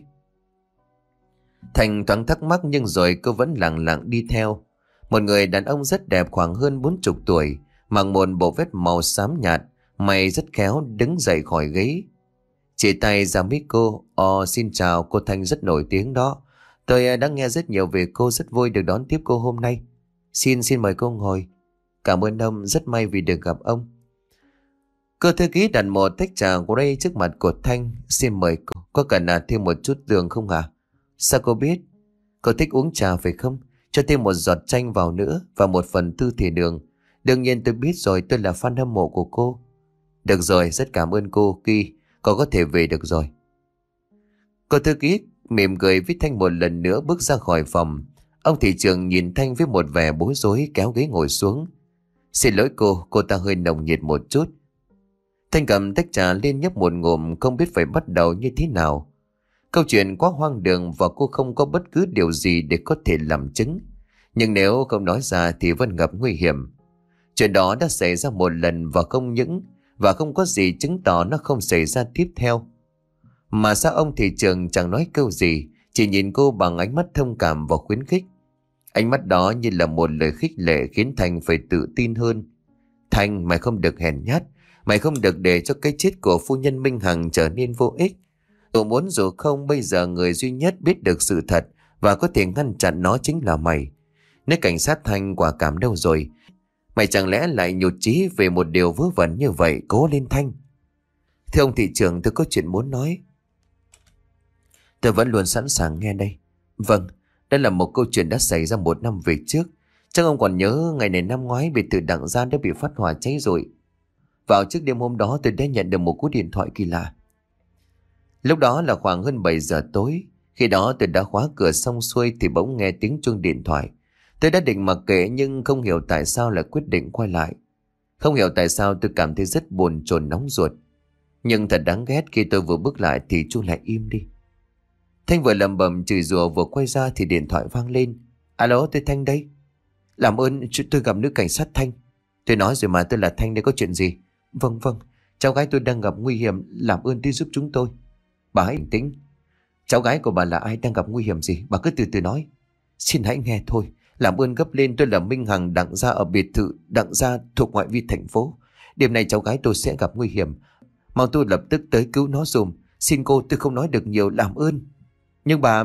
Thành thoáng thắc mắc nhưng rồi cô vẫn lặng lặng đi theo. Một người đàn ông rất đẹp khoảng hơn bốn chục tuổi, mặc một bộ vest màu xám nhạt, mày rất khéo đứng dậy khỏi ghế. Chỉ tay ra mấy cô. Ồ, xin chào, cô Thanh rất nổi tiếng đó. Tôi đã nghe rất nhiều về cô, rất vui được đón tiếp cô hôm nay. Xin xin mời cô ngồi. Cảm ơn ông, rất may vì được gặp ông. Cô thư ký đặt một tách trà Grey trước mặt của Thanh. Xin mời cô, có cần là thêm một chút đường không hả? Sao cô biết? Cô thích uống trà phải không? Cho thêm một giọt chanh vào nữa và một phần tư thìa đường. Đương nhiên tôi biết rồi, tôi là fan hâm mộ của cô. Được rồi, rất cảm ơn cô Kỳ. Cô có thể về được rồi. Cô thư ký mỉm cười với Thanh một lần nữa bước ra khỏi phòng. Ông thị trưởng nhìn Thanh với một vẻ bối rối kéo ghế ngồi xuống. Xin lỗi cô, cô ta hơi nồng nhiệt một chút. Thanh cầm tách trà lên nhấp một ngụm, không biết phải bắt đầu như thế nào. Câu chuyện quá hoang đường và cô không có bất cứ điều gì để có thể làm chứng. Nhưng nếu không nói ra thì vẫn gặp nguy hiểm. Chuyện đó đã xảy ra một lần và không những và không có gì chứng tỏ nó không xảy ra tiếp theo. Mà sao ông thị trưởng chẳng nói câu gì, chỉ nhìn cô bằng ánh mắt thông cảm và khuyến khích. Ánh mắt đó như là một lời khích lệ khiến Thanh phải tự tin hơn. Thanh, mày không được hèn nhát. Mày không được để cho cái chết của phu nhân Minh Hằng trở nên vô ích. Dù muốn dù không, bây giờ người duy nhất biết được sự thật và có thể ngăn chặn nó chính là mày. Nếu cảnh sát Thanh quả cảm đâu rồi? Mày chẳng lẽ lại nhụt chí về một điều vớ vẩn như vậy? Cố lên Thanh. Thưa ông thị trưởng, tôi có chuyện muốn nói. Tôi vẫn luôn sẵn sàng nghe đây. Vâng, đây là một câu chuyện đã xảy ra một năm về trước. Chắc ông còn nhớ ngày này năm ngoái biệt thự Đặng Gia đã bị phát hỏa cháy rồi. Vào trước đêm hôm đó tôi đã nhận được một cú điện thoại kỳ lạ. Lúc đó là khoảng hơn bảy giờ tối. Khi đó tôi đã khóa cửa xong xuôi thì bỗng nghe tiếng chuông điện thoại. Tôi đã định mặc kệ nhưng không hiểu tại sao lại quyết định quay lại. Không hiểu tại sao tôi cảm thấy rất buồn chồn nóng ruột. Nhưng thật đáng ghét, khi tôi vừa bước lại thì chuông lại im đi. Thanh vừa lầm bầm chửi rủa vừa quay ra thì điện thoại vang lên. Alo, tôi Thanh đây. Làm ơn, tôi gặp nữ cảnh sát Thanh. Tôi nói rồi mà, tôi là Thanh đây, có chuyện gì? Vâng vâng, cháu gái tôi đang gặp nguy hiểm, làm ơn đi giúp chúng tôi. Bà hãy bình tĩnh. Cháu gái của bà là ai, đang gặp nguy hiểm gì? Bà cứ từ từ nói. Xin hãy nghe thôi, làm ơn gấp lên, tôi là Minh Hằng Đặng Gia ở biệt thự Đặng Gia thuộc ngoại vi thành phố. Đêm nay cháu gái tôi sẽ gặp nguy hiểm, mong tôi lập tức tới cứu nó dùm. Xin cô, tôi không nói được nhiều, làm ơn. Nhưng bà...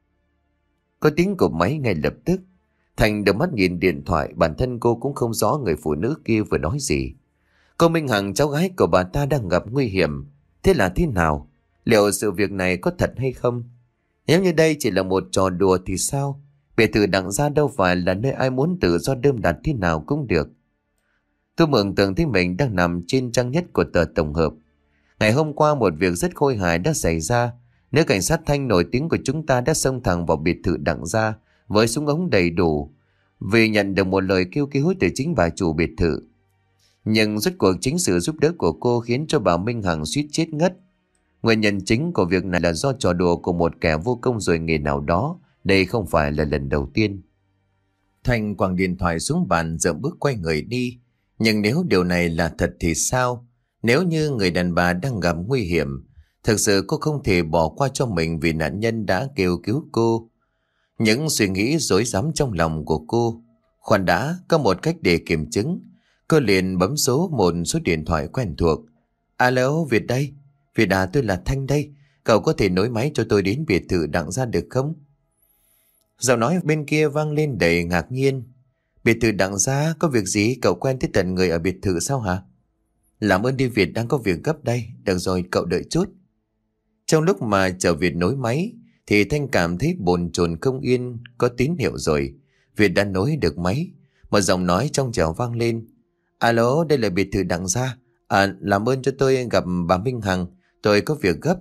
Có tiếng của máy ngay lập tức. Thành đôi mắt nhìn điện thoại, bản thân cô cũng không rõ người phụ nữ kia vừa nói gì. Cô Minh Hằng, cháu gái của bà ta đang gặp nguy hiểm. Thế là thế nào? Liệu sự việc này có thật hay không? Nếu như đây chỉ là một trò đùa thì sao? Biệt thự Đặng Gia đâu phải là nơi ai muốn tự do đơm đặt thế nào cũng được. Tôi mường tượng thấy mình đang nằm trên trang nhất của tờ tổng hợp. Ngày hôm qua một việc rất khôi hài đã xảy ra. Nữ cảnh sát Thanh nổi tiếng của chúng ta đã xông thẳng vào biệt thự Đặng Gia với súng ống đầy đủ, vì nhận được một lời kêu cứu từ chính bà chủ biệt thự. Nhưng rốt cuộc chính sự giúp đỡ của cô khiến cho bà Minh Hằng suýt chết ngất. Nguyên nhân chính của việc này là do trò đùa của một kẻ vô công rồi nghề nào đó. Đây không phải là lần đầu tiên. Thành quẳng điện thoại xuống bàn dậm bước quay người đi. Nhưng nếu điều này là thật thì sao? Nếu như người đàn bà đang gặp nguy hiểm, thực sự cô không thể bỏ qua cho mình vì nạn nhân đã kêu cứu cô. Những suy nghĩ rối rắm trong lòng của cô. Khoan đã, có một cách để kiểm chứng. Cô liền bấm số một số điện thoại quen thuộc. Alo, Việt đây. Việt à, tôi là Thanh đây. Cậu có thể nối máy cho tôi đến biệt thự Đặng Gia được không? Giọng nói bên kia vang lên đầy ngạc nhiên. Biệt thự Đặng Gia, có việc gì? Cậu quen tới tận người ở biệt thự sao hả? Làm ơn đi Việt, đang có việc gấp đây. Được rồi, cậu đợi chút. Trong lúc mà chờ Việt nối máy thì Thanh cảm thấy bồn chồn không yên. Có tín hiệu rồi. Việt đã nối được máy. Một giọng nói trong trẻo vang lên. Alo, đây là biệt thự Đặng Gia. À, làm ơn cho tôi gặp bà Minh Hằng. Tôi có việc gấp.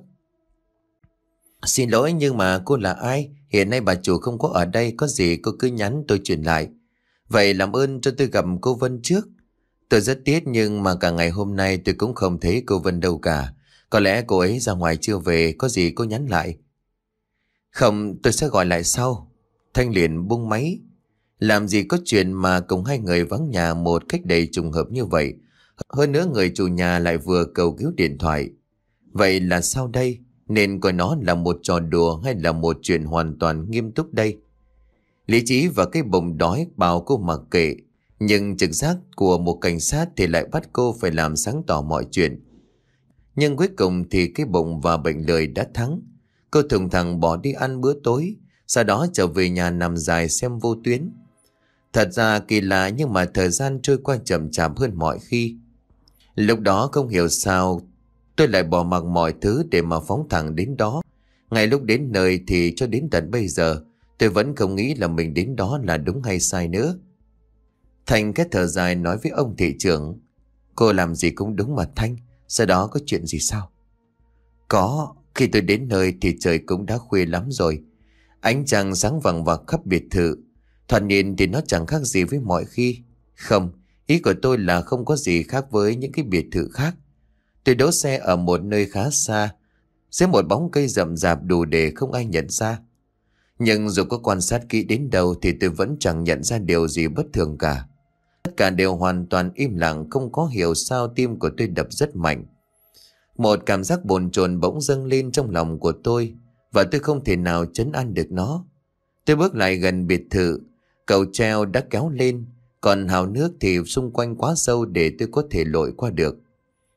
Xin lỗi, nhưng mà cô là ai? Hiện nay bà chủ không có ở đây. Có gì cô cứ nhắn tôi chuyển lại. Vậy làm ơn cho tôi gặp cô Vân trước. Tôi rất tiếc nhưng mà cả ngày hôm nay tôi cũng không thấy cô Vân đâu cả. Có lẽ cô ấy ra ngoài chưa về. Có gì cô nhắn lại. Không, tôi sẽ gọi lại sau. Thanh liền bung máy. Làm gì có chuyện mà cùng hai người vắng nhà một cách đầy trùng hợp như vậy. Hơn nữa người chủ nhà lại vừa cầu cứu điện thoại. Vậy là sao đây? Nên coi nó là một trò đùa hay là một chuyện hoàn toàn nghiêm túc đây? Lý trí và cái bụng đói bảo cô mặc kệ. Nhưng trực giác của một cảnh sát thì lại bắt cô phải làm sáng tỏ mọi chuyện. Nhưng cuối cùng thì cái bụng và bệnh lười đã thắng. Cô thùng thẳng bỏ đi ăn bữa tối. Sau đó trở về nhà nằm dài xem vô tuyến. Thật ra kỳ lạ nhưng mà thời gian trôi qua chậm chạp hơn mọi khi. Lúc đó không hiểu sao tôi lại bỏ mặc mọi thứ để mà phóng thẳng đến đó. Ngay lúc đến nơi thì cho đến tận bây giờ tôi vẫn không nghĩ là mình đến đó là đúng hay sai nữa. Thành cái thở dài nói với ông thị trưởng. Cô làm gì cũng đúng mà Thanh. Sau đó có chuyện gì sao? Có, khi tôi đến nơi thì trời cũng đã khuya lắm rồi. Ánh trăng sáng vằng vặc khắp biệt thự. Thoạt nhìn thì nó chẳng khác gì với mọi khi. Không, ý của tôi là không có gì khác với những cái biệt thự khác. Tôi đỗ xe ở một nơi khá xa, dưới một bóng cây rậm rạp đủ để không ai nhận ra. Nhưng dù có quan sát kỹ đến đâu thì tôi vẫn chẳng nhận ra điều gì bất thường cả. Tất cả đều hoàn toàn im lặng, không có hiểu sao tim của tôi đập rất mạnh. Một cảm giác bồn chồn bỗng dâng lên trong lòng của tôi và tôi không thể nào trấn an được nó. Tôi bước lại gần biệt thự, cầu treo đã kéo lên, còn hào nước thì xung quanh quá sâu để tôi có thể lội qua được.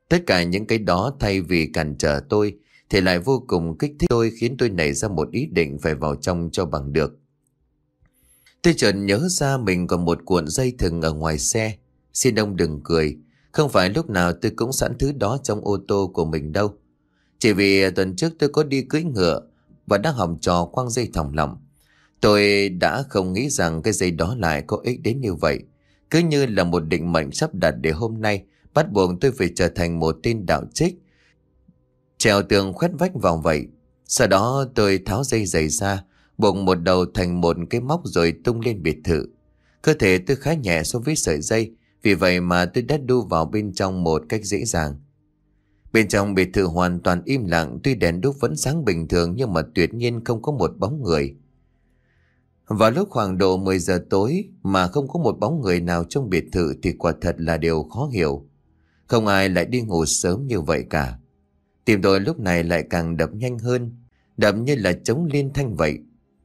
Tất cả những cái đó thay vì cản trở tôi thì lại vô cùng kích thích tôi, khiến tôi nảy ra một ý định phải vào trong cho bằng được. Tôi chợt nhớ ra mình còn một cuộn dây thừng ở ngoài xe. Xin ông đừng cười, không phải lúc nào tôi cũng sẵn thứ đó trong ô tô của mình đâu. Chỉ vì tuần trước tôi có đi cưỡi ngựa và đang học trò quăng dây thòng lọng. Tôi đã không nghĩ rằng cái dây đó lại có ích đến như vậy. Cứ như là một định mệnh sắp đặt để hôm nay bắt buộc tôi phải trở thành một tên đạo trích, trèo tường khoét vách vào vậy. Sau đó tôi tháo dây giày ra, buộc một đầu thành một cái móc rồi tung lên biệt thự. Cơ thể tôi khá nhẹ so với sợi dây, vì vậy mà tôi đã đu vào bên trong một cách dễ dàng. Bên trong biệt thự hoàn toàn im lặng, tuy đèn đuốc vẫn sáng bình thường nhưng mà tuyệt nhiên không có một bóng người. Vào lúc khoảng độ mười giờ tối mà không có một bóng người nào trong biệt thự thì quả thật là điều khó hiểu. Không ai lại đi ngủ sớm như vậy cả. Tim tôi lúc này lại càng đập nhanh hơn, đập như là trống liên thanh vậy.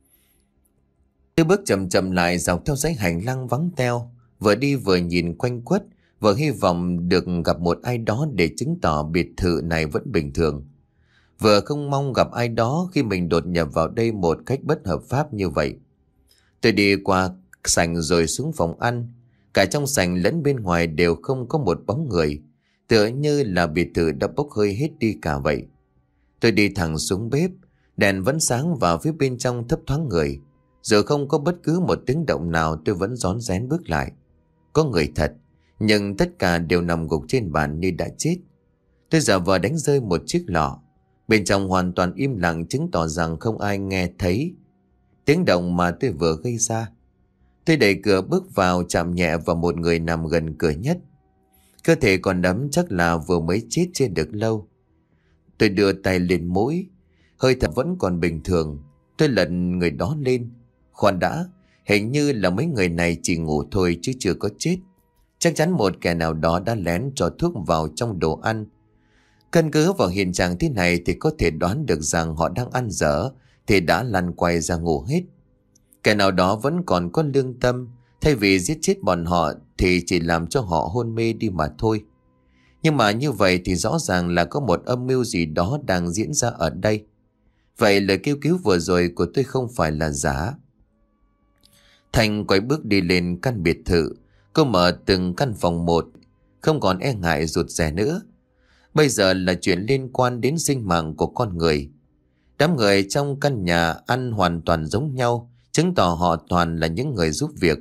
Tôi bước chậm chậm lại dọc theo dãy hành lang vắng teo, vừa đi vừa nhìn quanh quất, vừa hy vọng được gặp một ai đó để chứng tỏ biệt thự này vẫn bình thường. Vừa không mong gặp ai đó khi mình đột nhập vào đây một cách bất hợp pháp như vậy. Tôi đi qua sảnh rồi xuống phòng ăn. Cả trong sảnh lẫn bên ngoài đều không có một bóng người, tựa như là biệt thự đã bốc hơi hết đi cả vậy. Tôi đi thẳng xuống bếp, đèn vẫn sáng và phía bên trong thấp thoáng người. Giờ không có bất cứ một tiếng động nào, tôi vẫn rón rén bước lại. Có người thật, nhưng tất cả đều nằm gục trên bàn như đã chết. Tôi giả vờ đánh rơi một chiếc lọ. Bên trong hoàn toàn im lặng, chứng tỏ rằng không ai nghe thấy tiếng động mà tôi vừa gây ra. Tôi đẩy cửa bước vào, chạm nhẹ vào một người nằm gần cửa nhất. Cơ thể còn đẫm chắc là vừa mới chết chưa được lâu. Tôi đưa tay lên mũi, hơi thở vẫn còn bình thường. Tôi lật người đó lên. Khoan đã, hình như là mấy người này chỉ ngủ thôi chứ chưa có chết. Chắc chắn một kẻ nào đó đã lén cho thuốc vào trong đồ ăn. Căn cứ vào hiện trạng thế này thì có thể đoán được rằng họ đang ăn dở thì đã lăn quay ra ngủ hết. Kẻ nào đó vẫn còn có lương tâm, thay vì giết chết bọn họ thì chỉ làm cho họ hôn mê đi mà thôi. Nhưng mà như vậy thì rõ ràng là có một âm mưu gì đó đang diễn ra ở đây. Vậy lời kêu cứu vừa rồi của tôi không phải là giả. Thành quay bước đi lên căn biệt thự. Cô mở từng căn phòng một, không còn e ngại rụt rè nữa. Bây giờ là chuyện liên quan đến sinh mạng của con người. Đám người trong căn nhà ăn hoàn toàn giống nhau, chứng tỏ họ toàn là những người giúp việc.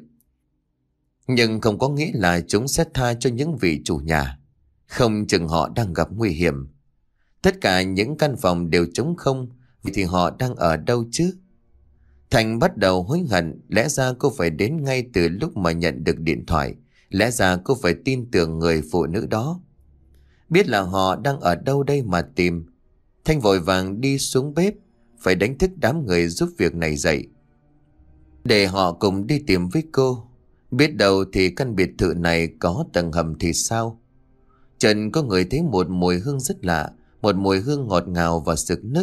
Nhưng không có nghĩa là chúng sẽ tha cho những vị chủ nhà. Không chừng họ đang gặp nguy hiểm. Tất cả những căn phòng đều trống không, vậy thì họ đang ở đâu chứ? Thành bắt đầu hối hận. Lẽ ra cô phải đến ngay từ lúc mà nhận được điện thoại. Lẽ ra cô phải tin tưởng người phụ nữ đó. Biết là họ đang ở đâu đây mà tìm. Thanh vội vàng đi xuống bếp, phải đánh thức đám người giúp việc này dậy, để họ cùng đi tìm với cô. Biết đâu thì căn biệt thự này có tầng hầm thì sao? Trần có người thấy một mùi hương rất lạ, một mùi hương ngọt ngào và sực nức.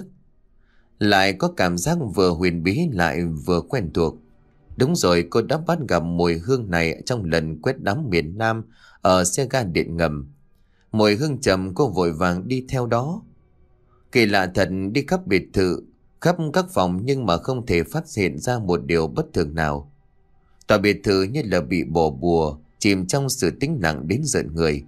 Lại có cảm giác vừa huyền bí lại vừa quen thuộc. Đúng rồi, cô đã bắt gặp mùi hương này trong lần quét đám miền Nam ở xe ga điện ngầm. Mùi hương trầm, cô vội vàng đi theo đó. Kỳ lạ thật, đi khắp biệt thự, khắp các phòng nhưng mà không thể phát hiện ra một điều bất thường nào. Tòa biệt thự như là bị bỏ bùa, chìm trong sự tĩnh lặng đến rợn người.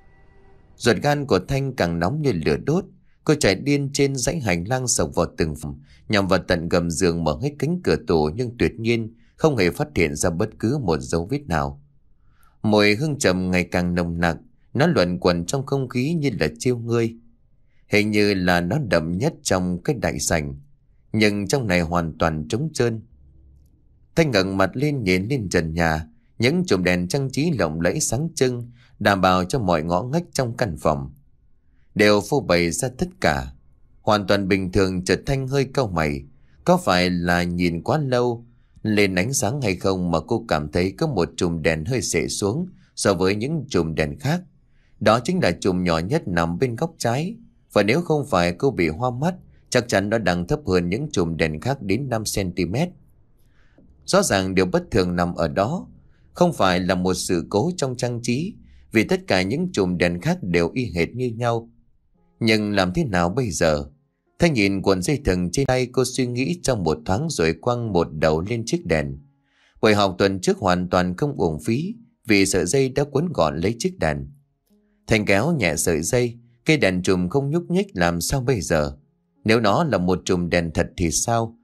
Ruột gan của Thanh càng nóng như lửa đốt. Cô chạy điên trên dãy hành lang sộc vào từng phòng, nhằm vào tận gầm giường, mở hết cánh cửa tủ, nhưng tuyệt nhiên không hề phát hiện ra bất cứ một dấu vết nào. Mùi hương trầm ngày càng nồng nặc, nó luẩn quẩn trong không khí như là chiêu ngươi. Hình như là nó đậm nhất trong cái đại sảnh, nhưng trong này hoàn toàn trống trơn. Thanh ngẩng mặt lên nhìn lên trần nhà, những chùm đèn trang trí lộng lẫy sáng trưng, đảm bảo cho mọi ngõ ngách trong căn phòng đều phô bày ra tất cả hoàn toàn bình thường. Chợt Thanh hơi cau mày. Có phải là nhìn quá lâu lên ánh sáng hay không mà cô cảm thấy có một chùm đèn hơi xệ xuống so với những chùm đèn khác. Đó chính là chùm nhỏ nhất nằm bên góc trái, và nếu không phải cô bị hoa mắt, chắc chắn nó đang thấp hơn những chùm đèn khác đến năm xăng-ti-mét. Rõ ràng điều bất thường nằm ở đó. Không phải là một sự cố trong trang trí, vì tất cả những chùm đèn khác đều y hệt như nhau. Nhưng làm thế nào bây giờ? Thanh nhìn cuộn dây thừng trên tay, cô suy nghĩ trong một thoáng rồi quăng một đầu lên chiếc đèn. Buổi học tuần trước hoàn toàn không uổng phí vì sợi dây đã quấn gọn lấy chiếc đèn. Thanh kéo nhẹ sợi dây, cây đèn chùm không nhúc nhích, làm sao bây giờ? Nếu nó là một chùm đèn thật thì sao?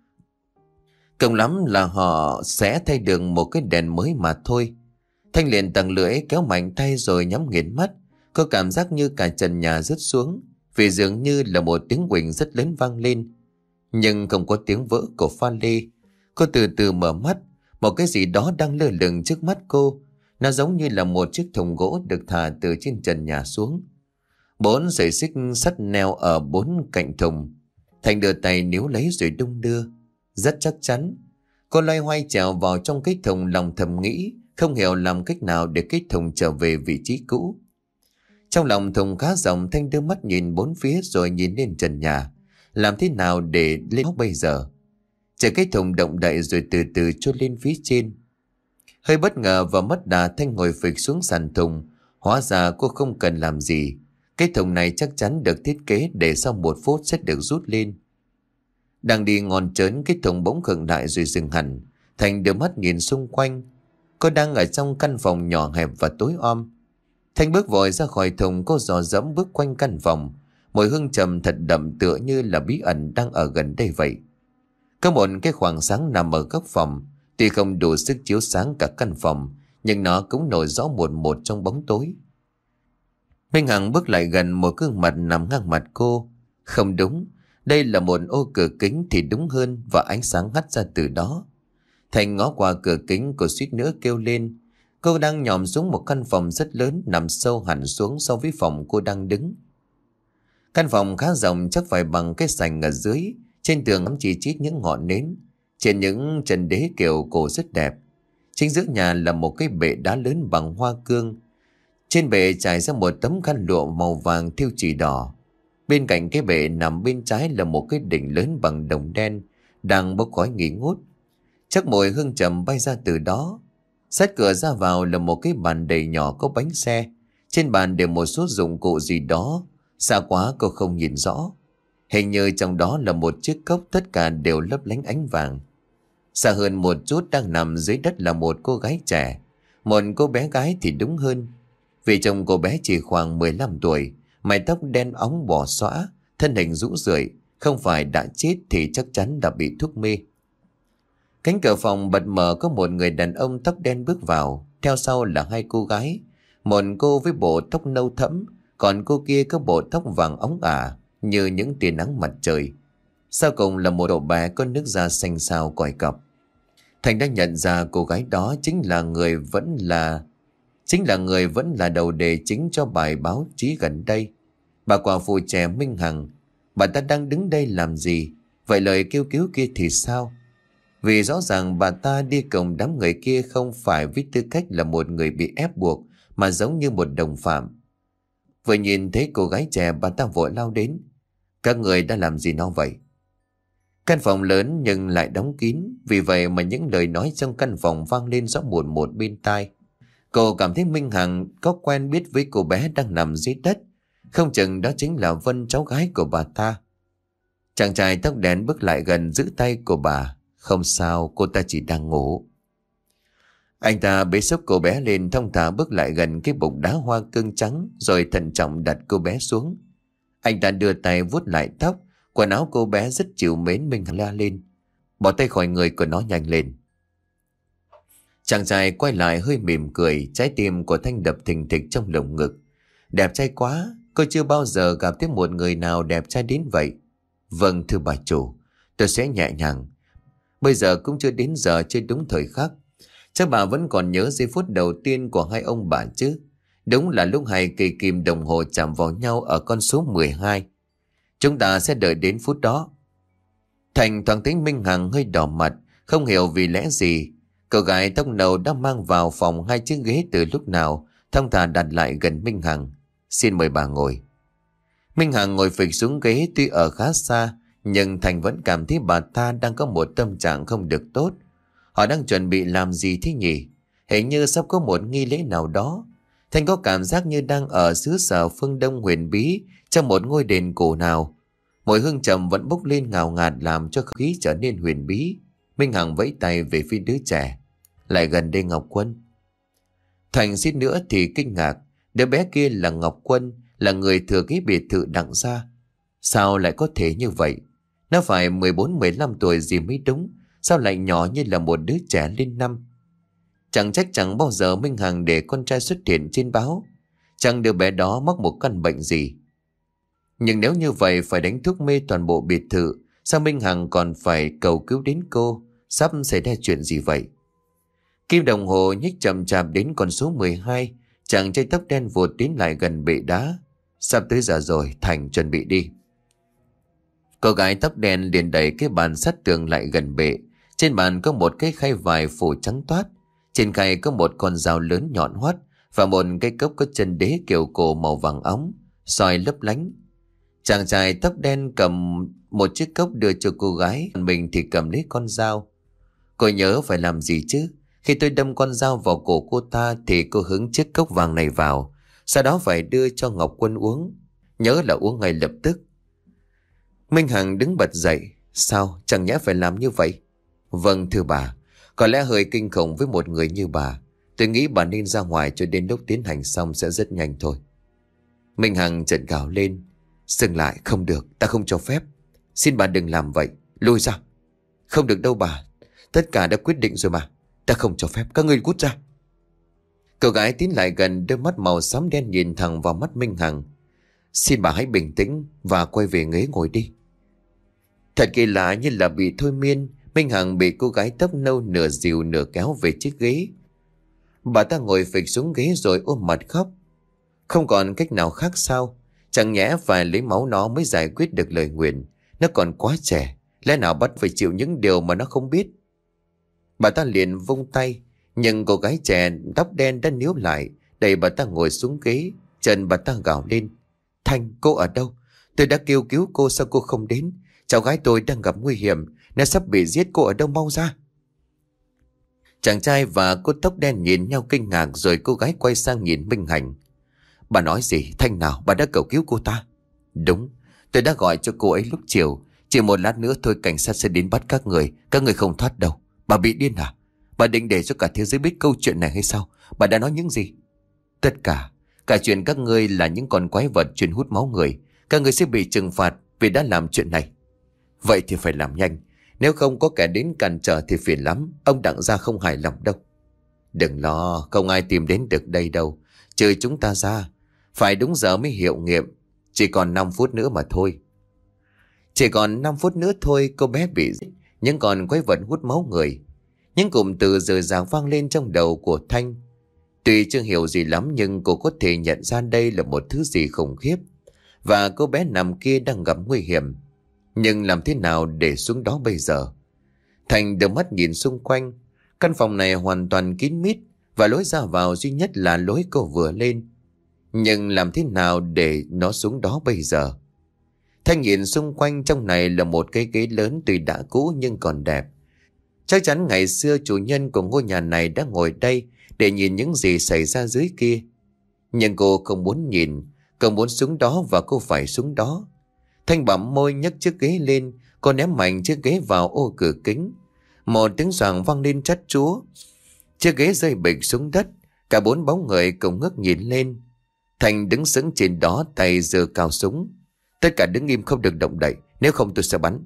Cộng lắm là họ sẽ thay được một cái đèn mới mà thôi. Thanh liền tầng lưỡi kéo mạnh tay rồi nhắm nghiền mắt. Có cảm giác như cả trần nhà rớt xuống, vì dường như là một tiếng huỳnh rất lớn vang lên. Nhưng không có tiếng vỡ của pha lê. Cô từ từ mở mắt. Một cái gì đó đang lơ lửng trước mắt cô. Nó giống như là một chiếc thùng gỗ được thả từ trên trần nhà xuống. Bốn sợi xích sắt neo ở bốn cạnh thùng. Thành đưa tay níu lấy rồi đung đưa. Rất chắc chắn. Cô loay hoay trèo vào trong cái thùng, lòng thầm nghĩ không hiểu làm cách nào để cái thùng trở về vị trí cũ. Trong lòng thùng khá rộng, Thanh đưa mắt nhìn bốn phía rồi nhìn lên trần nhà. Làm thế nào để lên bây giờ? Chờ cái thùng động đậy rồi từ từ trôi lên phía trên. Hơi bất ngờ và mất đà, Thanh ngồi phịch xuống sàn thùng. Hóa ra cô không cần làm gì. Cái thùng này chắc chắn được thiết kế để sau một phút sẽ được rút lên. Đang đi ngon trớn, cái thùng bỗng khựng lại rồi dừng hẳn. Thanh đưa mắt nhìn xung quanh. Cô đang ở trong căn phòng nhỏ hẹp và tối om. Thanh bước vội ra khỏi thùng, cô dò dẫm bước quanh căn phòng. Mùi hương trầm thật đậm, tựa như là bí ẩn đang ở gần đây vậy. Có một cái khoảng sáng nằm ở góc phòng. Tuy không đủ sức chiếu sáng cả căn phòng, nhưng nó cũng nổi rõ một một trong bóng tối. Minh Hằng bước lại gần, một gương mặt nằm ngang mặt cô. Không đúng, đây là một ô cửa kính thì đúng hơn, và ánh sáng hắt ra từ đó. Thành ngó qua cửa kính, cô suýt nữa kêu lên. Cô đang nhòm xuống một căn phòng rất lớn, nằm sâu hẳn xuống so với phòng cô đang đứng. Căn phòng khá rộng, chắc phải bằng cái sành ở dưới. Trên tường ấm chỉ chít những ngọn nến. Trên những trần đế kiểu cổ rất đẹp. Chính giữa nhà là một cái bệ đá lớn bằng hoa cương. Trên bệ trải ra một tấm khăn lụa màu vàng thêu chỉ đỏ. Bên cạnh cái bệ nằm bên trái là một cái đỉnh lớn bằng đồng đen, đang bốc khói nghi ngút. Chắc mùi hương trầm bay ra từ đó. Sát cửa ra vào là một cái bàn đầy nhỏ có bánh xe. Trên bàn để một số dụng cụ gì đó, xa quá cô không nhìn rõ. Hình như trong đó là một chiếc cốc, tất cả đều lấp lánh ánh vàng. Xa hơn một chút, đang nằm dưới đất là một cô gái trẻ. Một cô bé gái thì đúng hơn, vì chồng cô bé chỉ khoảng mười lăm tuổi, mái tóc đen óng bò xõa, thân hình rũ rượi, không phải đã chết thì chắc chắn đã bị thuốc mê. Cánh cửa phòng bật mở, có một người đàn ông tóc đen bước vào, theo sau là hai cô gái. Một cô với bộ tóc nâu thẫm, còn cô kia có bộ tóc vàng óng ả như những tia nắng mặt trời. Sau cùng là một cậu bé có nước da xanh xao còi cọc. Thành đã nhận ra cô gái đó chính là người vẫn là chính là người vẫn là đầu đề chính cho bài báo chí gần đây. Bà quả phụ trẻ Minh Hằng. Bà ta đang đứng đây làm gì? Vậy lời kêu cứu kia thì sao? Vì rõ ràng bà ta đi cùng đám người kia không phải với tư cách là một người bị ép buộc, mà giống như một đồng phạm. Vừa nhìn thấy cô gái trẻ, bà ta vội lao đến. Các người đã làm gì nó vậy? Căn phòng lớn nhưng lại đóng kín, vì vậy mà những lời nói trong căn phòng vang lên rõ một một bên tai. Cô cảm thấy Minh Hằng có quen biết với cô bé đang nằm dưới đất. Không chừng đó chính là Vân, cháu gái của bà ta. Chàng trai tóc đen bước lại gần, giữ tay của bà. Không sao, cô ta chỉ đang ngủ. Anh ta bế xốc cô bé lên, thong thả bước lại gần cái bục đá hoa cương trắng, rồi thận trọng đặt cô bé xuống. Anh ta đưa tay vuốt lại tóc, quần áo cô bé rất chịu mến. Minh Hằng la lên. Bỏ tay khỏi người của nó nhanh lên. Chàng trai quay lại hơi mỉm cười, trái tim của Thanh đập thình thịch trong lồng ngực. Đẹp trai quá, cô chưa bao giờ gặp thấy một người nào đẹp trai đến vậy. Vâng thưa bà chủ, tôi sẽ nhẹ nhàng. Bây giờ cũng chưa đến giờ chơi đúng thời khắc. Chắc bà vẫn còn nhớ giây phút đầu tiên của hai ông bà chứ. Đúng là lúc hai cây kim đồng hồ chạm vào nhau ở con số mười hai. Chúng ta sẽ đợi đến phút đó. Thành thoáng thấy Minh Hằng hơi đỏ mặt, không hiểu vì lẽ gì. Cậu gái tóc nâu đã mang vào phòng hai chiếc ghế từ lúc nào, thong thả đặt lại gần Minh Hằng. Xin mời bà ngồi. Minh Hằng ngồi phịch xuống ghế, tuy ở khá xa, nhưng Thành vẫn cảm thấy bà ta đang có một tâm trạng không được tốt. Họ đang chuẩn bị làm gì thế nhỉ? Hình như sắp có một nghi lễ nào đó. Thanh có cảm giác như đang ở xứ sở phương Đông huyền bí, trong một ngôi đền cổ nào. Mùi hương trầm vẫn bốc lên ngào ngạt làm cho không khí trở nên huyền bí. Minh Hằng vẫy tay về phía đứa trẻ. Lại gần đây Ngọc Quân. Thành suýt nữa thì kinh ngạc. Đứa bé kia là Ngọc Quân, là người thừa kế biệt thự Đặng gia. Sao lại có thể như vậy? Nó phải mười bốn mười lăm tuổi gì mới đúng. Sao lại nhỏ như là một đứa trẻ lên năm? Chẳng trách chẳng bao giờ Minh Hằng để con trai xuất hiện trên báo. Chẳng đứa bé đó mắc một căn bệnh gì. Nhưng nếu như vậy phải đánh thuốc mê toàn bộ biệt thự, sao Minh Hằng còn phải cầu cứu đến cô? Sắp xảy ra chuyện gì vậy? Kim đồng hồ nhích chậm chạp đến con số mười hai. Chàng trai tóc đen vụt tiến lại gần bệ đá. Sắp tới giờ rồi, Thành chuẩn bị đi. Cô gái tóc đen liền đẩy cái bàn sắt tường lại gần bệ. Trên bàn có một cái khay vải phủ trắng toát. Trên khay có một con dao lớn nhọn hoắt và một cái cốc có chân đế kiểu cổ màu vàng óng, soi lấp lánh. Chàng trai tóc đen cầm một chiếc cốc đưa cho cô gái, mình thì cầm lấy con dao. Cô nhớ phải làm gì chứ? Khi tôi đâm con dao vào cổ cô ta thì cô hứng chiếc cốc vàng này vào, sau đó phải đưa cho Ngọc Quân uống. Nhớ là uống ngay lập tức. Minh Hằng đứng bật dậy. Sao? Chẳng nhẽ phải làm như vậy? Vâng thưa bà, có lẽ hơi kinh khủng với một người như bà. Tôi nghĩ bà nên ra ngoài cho đến lúc tiến hành xong sẽ rất nhanh thôi. Minh Hằng chợt gào lên. Dừng lại, không được, ta không cho phép. Xin bà đừng làm vậy, lùi ra. Không được đâu bà, tất cả đã quyết định rồi mà. Ta không cho phép, các ngươi cút ra. Cô gái tiến lại gần, đôi mắt màu xám đen nhìn thẳng vào mắt Minh Hằng. Xin bà hãy bình tĩnh và quay về ghế ngồi đi. Thật kỳ lạ, như là bị thôi miên, Minh Hằng bị cô gái tóc nâu nửa dìu nửa kéo về chiếc ghế. Bà ta ngồi phịch xuống ghế rồi ôm mặt khóc. Không còn cách nào khác sao? Chẳng nhẽ phải lấy máu nó mới giải quyết được lời nguyền. Nó còn quá trẻ, lẽ nào bắt phải chịu những điều mà nó không biết? Bà ta liền vung tay, nhưng cô gái trẻ tóc đen đã níu lại, đẩy bà ta ngồi xuống ghế. Chân bà ta gào lên. Thanh, cô ở đâu? Tôi đã kêu cứu cô, sao cô không đến? Cháu gái tôi đang gặp nguy hiểm, nó sắp bị giết, cô ở đâu, mau ra. Chàng trai và cô tóc đen nhìn nhau kinh ngạc, rồi cô gái quay sang nhìn Minh Hằng. Bà nói gì? Thanh nào? Bà đã cầu cứu cô ta? Đúng, tôi đã gọi cho cô ấy lúc chiều. Chỉ một lát nữa thôi cảnh sát sẽ đến bắt các người. Các người không thoát đâu. Bà bị điên à? Bà định để cho cả thế giới biết câu chuyện này hay sao? Bà đã nói những gì? Tất cả, cả chuyện các ngươi là những con quái vật chuyên hút máu người. Các ngươi sẽ bị trừng phạt vì đã làm chuyện này. Vậy thì phải làm nhanh. Nếu không có kẻ đến cản trở thì phiền lắm. Ông Đặng gia không hài lòng đâu. Đừng lo, không ai tìm đến được đây đâu. Trừ chúng ta ra. Phải đúng giờ mới hiệu nghiệm. Chỉ còn năm phút nữa mà thôi. Chỉ còn năm phút nữa thôi cô bé bị giết. Những con quái vật hút máu người. Những cụm từ rời ràng vang lên trong đầu của Thanh. Tuy chưa hiểu gì lắm nhưng cô có thể nhận ra đây là một thứ gì khủng khiếp. Và cô bé nằm kia đang gặp nguy hiểm. Nhưng làm thế nào để xuống đó bây giờ? Thành đưa mắt nhìn xung quanh. Căn phòng này hoàn toàn kín mít. Và lối ra vào duy nhất là lối cô vừa lên. Nhưng làm thế nào để nó xuống đó bây giờ? Thanh nhìn xung quanh, trong này là một cái ghế lớn tuy đã cũ nhưng còn đẹp. Chắc chắn ngày xưa chủ nhân của ngôi nhà này đã ngồi đây để nhìn những gì xảy ra dưới kia. Nhưng cô không muốn nhìn, cô muốn xuống đó và cô phải xuống đó. Thanh bặm môi nhấc chiếc ghế lên, cô ném mạnh chiếc ghế vào ô cửa kính. Một tiếng xoàng vang lên chát chúa. Chiếc ghế rơi bịch xuống đất, cả bốn bóng người cùng ngước nhìn lên. Thanh đứng sững trên đó, tay giơ cao súng. Tất cả đứng im, không được động đậy, nếu không tôi sẽ bắn.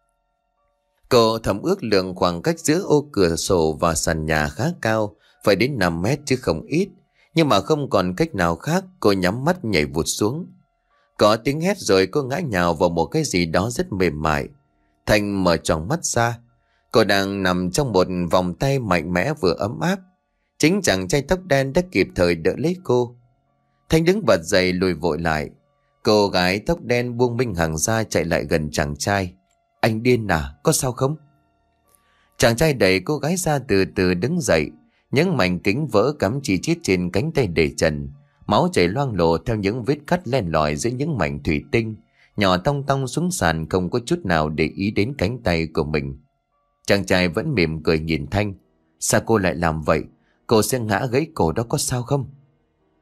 Cô thầm ước lượng khoảng cách giữa ô cửa sổ và sàn nhà khá cao, phải đến năm mét chứ không ít. Nhưng mà không còn cách nào khác, cô nhắm mắt nhảy vụt xuống. Có tiếng hét rồi cô ngã nhào vào một cái gì đó rất mềm mại. Thanh mở tròn mắt ra. Cô đang nằm trong một vòng tay mạnh mẽ vừa ấm áp. Chính chàng trai tóc đen đã kịp thời đỡ lấy cô. Thanh đứng bật dậy lùi vội lại. Cô gái tóc đen buông Minh Hằng ra chạy lại gần chàng trai. Anh điên à, có sao không? Chàng trai đẩy cô gái ra từ từ đứng dậy. Những mảnh kính vỡ cắm chi chít trên cánh tay để trần. Máu chảy loang lổ theo những vết cắt len lỏi giữa những mảnh thủy tinh. Nhỏ tong tong xuống sàn, không có chút nào để ý đến cánh tay của mình. Chàng trai vẫn mỉm cười nhìn Thanh. Sao cô lại làm vậy? Cô sẽ ngã gãy cổ đó, có sao không?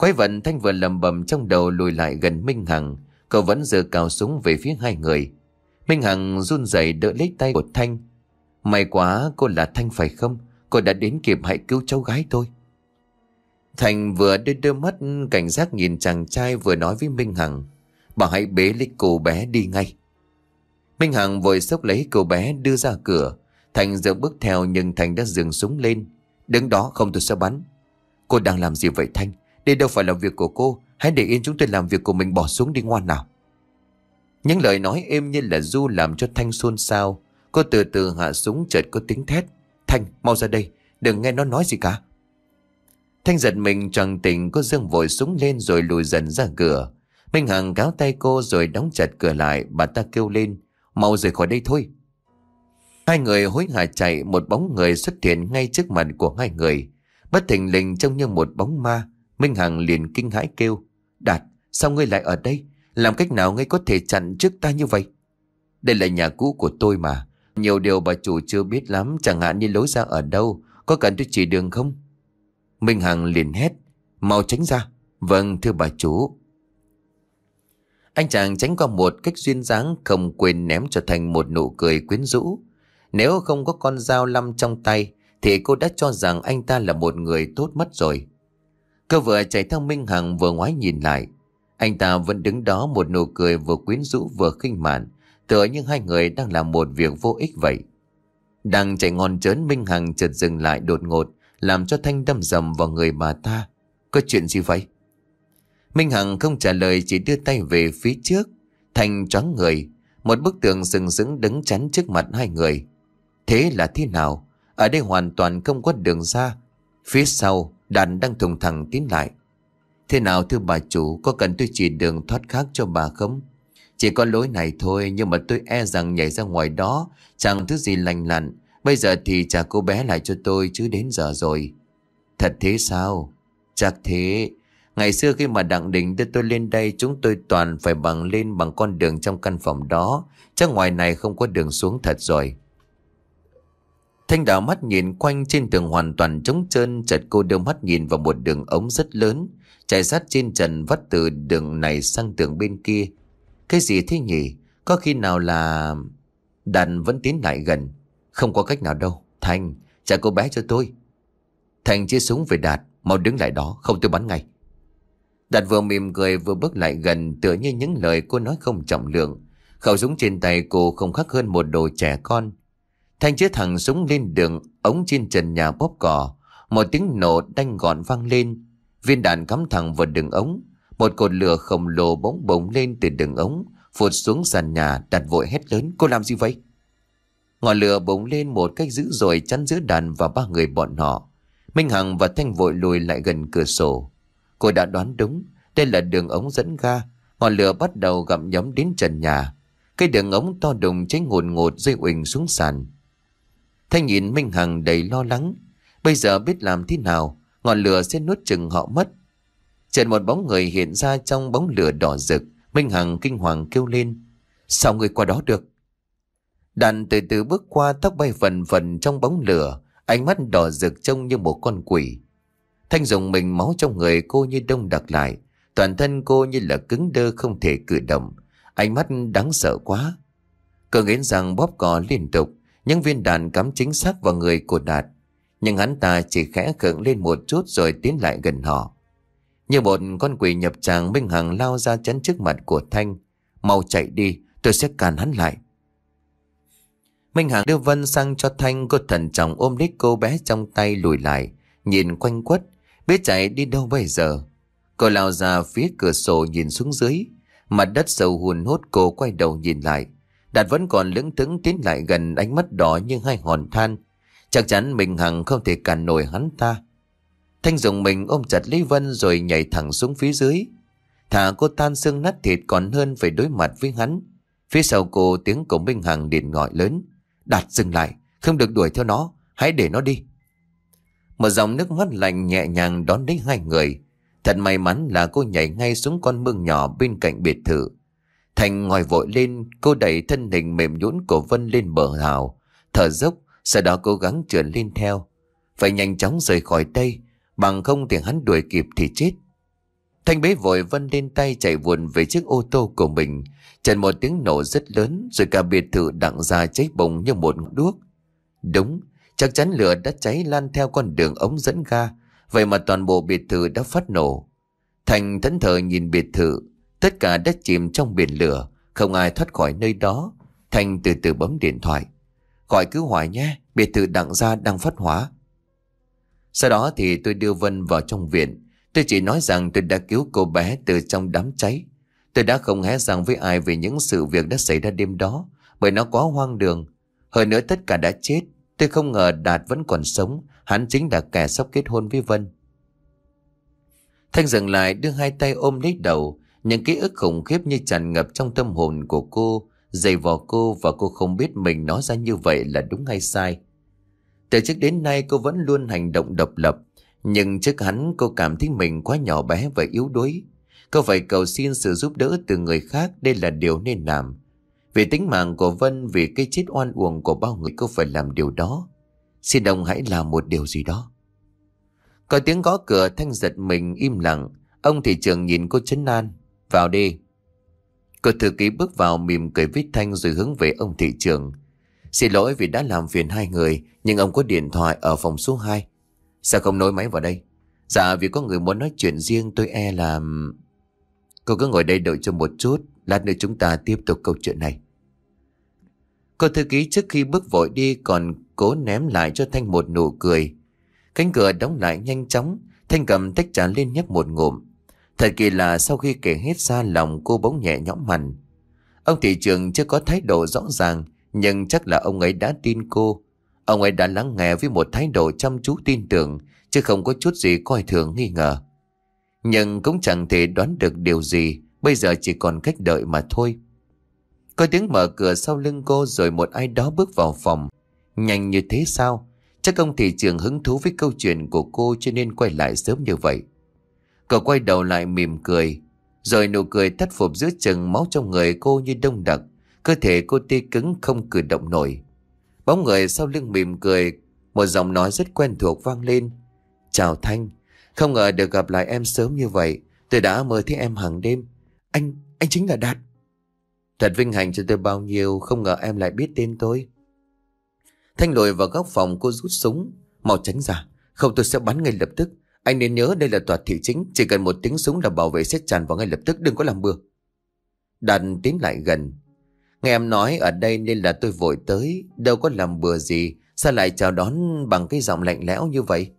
Quái vật Thanh vừa lầm bầm trong đầu lùi lại gần Minh Hằng. Cậu vẫn giơ cao súng về phía hai người. Minh Hằng run rẩy đỡ lấy tay của Thanh. May quá cô là Thanh phải không? Cô đã đến kịp, hãy cứu cháu gái tôi. Thành vừa đưa đôi mắt cảnh giác nhìn chàng trai vừa nói với Minh Hằng. Bà hãy bế lấy cô bé đi ngay. Minh Hằng vội xốc lấy cô bé đưa ra cửa. Thành giờ bước theo nhưng Thành đã dừng súng lên. Đứng đó, không tôi sẽ bắn. Cô đang làm gì vậy Thanh? Đây đâu phải là việc của cô. Hãy để yên chúng tôi làm việc của mình, bỏ xuống đi ngoan nào. Những lời nói êm như là ru làm cho Thanh xôn xao. Cô từ từ hạ súng, chợt có tiếng thét. Thanh, mau ra đây, đừng nghe nó nói gì cả. Thanh giật mình choàng tỉnh, cô giương vội súng lên rồi lùi dần ra cửa. Minh Hằng cáo tay cô rồi đóng chặt cửa lại. Bà ta kêu lên, mau rời khỏi đây thôi. Hai người hối hả chạy, một bóng người xuất hiện ngay trước mặt của hai người. Bất thình lình trông như một bóng ma. Minh Hằng liền kinh hãi kêu, Đạt, sao ngươi lại ở đây? Làm cách nào ngươi có thể chặn trước ta như vậy? Đây là nhà cũ của tôi mà. Nhiều điều bà chủ chưa biết lắm, chẳng hạn như lối ra ở đâu. Có cần tôi chỉ đường không? Minh Hằng liền hét, mau tránh ra. Vâng thưa bà chủ. Anh chàng tránh qua một cách duyên dáng, không quên ném cho Thành một nụ cười quyến rũ. Nếu không có con dao lăm trong tay thì cô đã cho rằng anh ta là một người tốt mất rồi. Cô vừa chạy theo Minh Hằng vừa ngoái nhìn lại. Anh ta vẫn đứng đó, một nụ cười vừa quyến rũ vừa khinh mạn, tựa như hai người đang làm một việc vô ích vậy. Đang chạy ngon trớn, Minh Hằng chợt dừng lại đột ngột, làm cho Thanh đâm dầm vào người bà ta. Có chuyện gì vậy? Minh Hằng không trả lời, chỉ đưa tay về phía trước. Thanh choáng người, một bức tường sừng sững đứng chắn trước mặt hai người. Thế là thế nào? Ở đây hoàn toàn không có đường ra. Phía sau đàn đang thùng thẳng tiến lại. Thế nào thưa bà chủ, có cần tôi chỉ đường thoát khác cho bà không? Chỉ có lối này thôi, nhưng mà tôi e rằng nhảy ra ngoài đó chẳng thứ gì lành lặn. Bây giờ thì trả cô bé lại cho tôi, chứ đến giờ rồi. Thật thế sao? Chắc thế. Ngày xưa khi mà Đặng Đình đưa tôi lên đây, chúng tôi toàn phải bằng lên bằng con đường trong căn phòng đó. Chắc ngoài này không có đường xuống thật rồi. Thanh đảo mắt nhìn quanh, trên tường hoàn toàn trống trơn. Chợt cô đưa mắt nhìn vào một đường ống rất lớn chạy sát trên trần, vắt từ đường này sang tường bên kia. Cái gì thế nhỉ? Có khi nào là... Đạt vẫn tiến lại gần. Không có cách nào đâu. Thành, trả cô bé cho tôi. Thành chia súng về Đạt. Mau đứng lại đó, không tôi bắn ngay. Đạt vừa mỉm cười vừa bước lại gần, tựa như những lời cô nói không trọng lượng. Khẩu súng trên tay cô không khác hơn một đồ trẻ con. Thanh chĩa thẳng súng lên đường ống trên trần nhà bóp cỏ. Một tiếng nổ đanh gọn vang lên. Viên đạn cắm thẳng vào đường ống. Một cột lửa khổng lồ bỗng bùng lên từ đường ống, phụt xuống sàn nhà. Đạt vội hét lớn, cô làm gì vậy? Ngọn lửa bùng lên một cách dữ dội, chắn giữa Đạt và ba người bọn họ. Minh Hằng và Thanh vội lùi lại gần cửa sổ. Cô đã đoán đúng, đây là đường ống dẫn ga. Ngọn lửa bắt đầu gặm nhấm đến trần nhà. Cái đường ống to đùng cháy ngột ngột rơi uỳnh xuống sàn. Thanh nhìn Minh Hằng đầy lo lắng. Bây giờ biết làm thế nào, ngọn lửa sẽ nuốt chừng họ mất. Chợt một bóng người hiện ra trong bóng lửa đỏ rực. Minh Hằng kinh hoàng kêu lên, sao người qua đó được? Đàn từ từ bước qua, tóc bay phần phần trong bóng lửa, ánh mắt đỏ rực trông như một con quỷ. Thanh dùng mình, máu trong người cô như đông đặc lại, toàn thân cô như là cứng đơ không thể cử động, ánh mắt đáng sợ quá. Cô nghiến răng bóp cò liên tục, những viên đạn cắm chính xác vào người của Đạt, nhưng hắn ta chỉ khẽ khựng lên một chút rồi tiến lại gần họ. Như một con quỷ nhập tràng, Minh Hằng lao ra chắn trước mặt của Thanh. Mau chạy đi, tôi sẽ cản hắn lại. Minh Hằng đưa Vân sang cho Thanh. Cô thận trọng ôm lấy cô bé trong tay lùi lại, nhìn quanh quất, biết chạy đi đâu bây giờ. Cô lao ra phía cửa sổ nhìn xuống dưới, mặt đất sâu hun hút. Cô quay đầu nhìn lại, Đạt vẫn còn lững thững tiến lại gần, ánh mắt đỏ như hai hòn than. Chắc chắn Minh Hằng không thể cản nổi hắn ta. Thanh dùng mình ôm chặt lấy Vân rồi nhảy thẳng xuống phía dưới. Thả cô tan xương nát thịt còn hơn phải đối mặt với hắn. Phía sau cô tiếng của Minh Hằng điện gọi lớn, Đạt dừng lại, không được đuổi theo nó, hãy để nó đi. Một dòng nước mắt lạnh nhẹ nhàng đón lấy hai người. Thật may mắn là cô nhảy ngay xuống con mương nhỏ bên cạnh biệt thự. Thành ngồi vội lên, cô đẩy thân hình mềm nhũn của Vân lên bờ hào, thở dốc, sau đó cố gắng trườn lên theo. Phải nhanh chóng rời khỏi đây, bằng không thì hắn đuổi kịp thì chết. Thanh bế vội Vân lên tay chạy vụn về chiếc ô tô của mình. Chợt một tiếng nổ rất lớn, rồi cả biệt thự đặng ra cháy bùng như một ngọn đuốc. Đúng, chắc chắn lửa đã cháy lan theo con đường ống dẫn ga, vậy mà toàn bộ biệt thự đã phát nổ. Thành thẫn thờ nhìn biệt thự, tất cả đã chìm trong biển lửa, không ai thoát khỏi nơi đó. Thành từ từ bấm điện thoại. Gọi cứu hỏa nhé, biệt thự đặng gia đang phát hỏa. Sau đó thì tôi đưa Vân vào trong viện. Tôi chỉ nói rằng tôi đã cứu cô bé từ trong đám cháy. Tôi đã không hé răng với ai về những sự việc đã xảy ra đêm đó, bởi nó quá hoang đường. Hơn nữa tất cả đã chết. Tôi không ngờ Đạt vẫn còn sống. Hắn chính là kẻ sắp kết hôn với Vân. Thanh dừng lại, đưa hai tay ôm lấy đầu. Những ký ức khủng khiếp như tràn ngập trong tâm hồn của cô, dày vò cô, và cô không biết mình nói ra như vậy là đúng hay sai. Từ trước đến nay cô vẫn luôn hành động độc lập, nhưng trước hắn cô cảm thấy mình quá nhỏ bé và yếu đuối. Cô phải cầu xin sự giúp đỡ từ người khác, đây là điều nên làm. Vì tính mạng của Vân, vì cái chết oan uổng của bao người, cô phải làm điều đó. Xin ông hãy làm một điều gì đó. Có tiếng gõ cửa, Thanh giật mình im lặng. Ông thị trưởng nhìn cô trấn an. Vào đi. Cô thư ký bước vào mỉm cười với Thanh rồi hướng về ông thị trưởng. Xin lỗi vì đã làm phiền hai người, nhưng ông có điện thoại ở phòng số hai. Sao không nối máy vào đây? Dạ vì có người muốn nói chuyện riêng, tôi e là... Cô cứ ngồi đây đợi cho một chút, lát nữa chúng ta tiếp tục câu chuyện này. Cô thư ký trước khi bước vội đi còn cố ném lại cho Thanh một nụ cười. Cánh cửa đóng lại nhanh chóng. Thanh cầm tách trà lên nhấp một ngụm. Thật kỳ lạ, sau khi kể hết ra lòng cô bỗng nhẹ nhõm hẳn. Ông thị trưởng chưa có thái độ rõ ràng, nhưng chắc là ông ấy đã tin cô. Ông ấy đã lắng nghe với một thái độ chăm chú tin tưởng, chứ không có chút gì coi thường nghi ngờ. Nhưng cũng chẳng thể đoán được điều gì, bây giờ chỉ còn cách đợi mà thôi. Có tiếng mở cửa sau lưng cô, rồi một ai đó bước vào phòng. Nhanh như thế sao? Chắc ông thị trưởng hứng thú với câu chuyện của cô cho nên quay lại sớm như vậy. Cậu quay đầu lại mỉm cười, rồi nụ cười thất phục giữa chừng, máu trong người cô như đông đặc. Cơ thể cô tê cứng không cử động nổi. Bóng người sau lưng mỉm cười, một giọng nói rất quen thuộc vang lên. Chào Thanh, không ngờ được gặp lại em sớm như vậy. Tôi đã mơ thấy em hàng đêm. Anh, anh chính là Đạt. Thật vinh hạnh cho tôi bao nhiêu, không ngờ em lại biết tên tôi. Thanh lùi vào góc phòng, cô rút súng. Mau tránh ra, không tôi sẽ bắn ngay lập tức. Anh nên nhớ đây là tòa thị chính, chỉ cần một tiếng súng là bảo vệ sẽ tràn vào ngay lập tức, đừng có làm bừa. Đạt tiến lại gần. Nghe em nói ở đây nên là tôi vội tới, đâu có làm bừa gì, sao lại chào đón bằng cái giọng lạnh lẽo như vậy?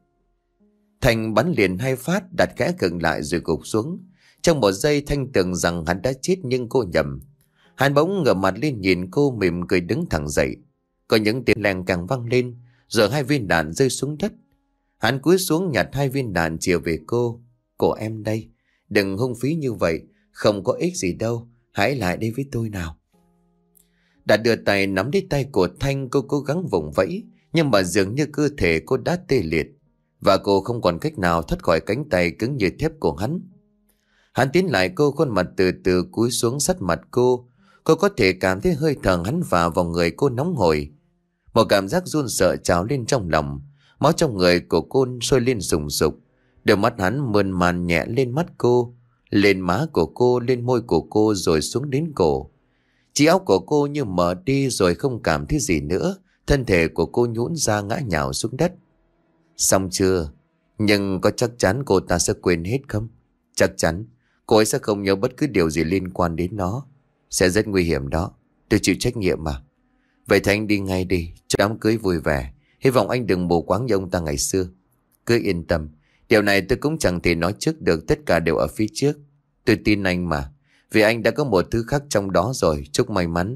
Thanh bắn liền hai phát, Đạt khẽ khựng lại rồi gục xuống. Trong một giây Thanh tưởng rằng hắn đã chết, nhưng cô nhầm. Hắn bỗng ngửa mặt lên nhìn cô, mỉm cười đứng thẳng dậy. Có những tiếng leng càng vang lên, rồi hai viên đạn rơi xuống đất. Hắn cúi xuống nhặt hai viên đạn chiều về cô. Cô em đây, đừng hung phí như vậy, không có ích gì đâu, hãy lại đây với tôi nào. Đã đưa tay nắm lấy tay của Thanh, cô cố gắng vùng vẫy, nhưng mà dường như cơ thể cô đã tê liệt, và cô không còn cách nào thoát khỏi cánh tay cứng như thép của hắn. Hắn tiến lại cô, khuôn mặt từ từ cúi xuống sát mặt cô. Cô có thể cảm thấy hơi thở hắn phả vào người cô nóng hổi. Một cảm giác run sợ trào lên trong lòng. Máu trong người của cô sôi lên sùng sục. Đôi mắt hắn mơn man nhẹ lên mắt cô, lên má của cô, lên môi của cô, rồi xuống đến cổ. Chiếc áo của cô như mở đi rồi không cảm thấy gì nữa. Thân thể của cô nhũn ra ngã nhào xuống đất. Xong chưa? Nhưng có chắc chắn cô ta sẽ quên hết không? Chắc chắn cô ấy sẽ không nhớ bất cứ điều gì liên quan đến nó. Sẽ rất nguy hiểm đó. Tôi chịu trách nhiệm mà. Vậy thì anh đi ngay đi, cho đám cưới vui vẻ. Hy vọng anh đừng mù quáng như ông ta ngày xưa. Cứ yên tâm, điều này tôi cũng chẳng thể nói trước được, tất cả đều ở phía trước. Tôi tin anh mà, vì anh đã có một thứ khác trong đó rồi. Chúc may mắn.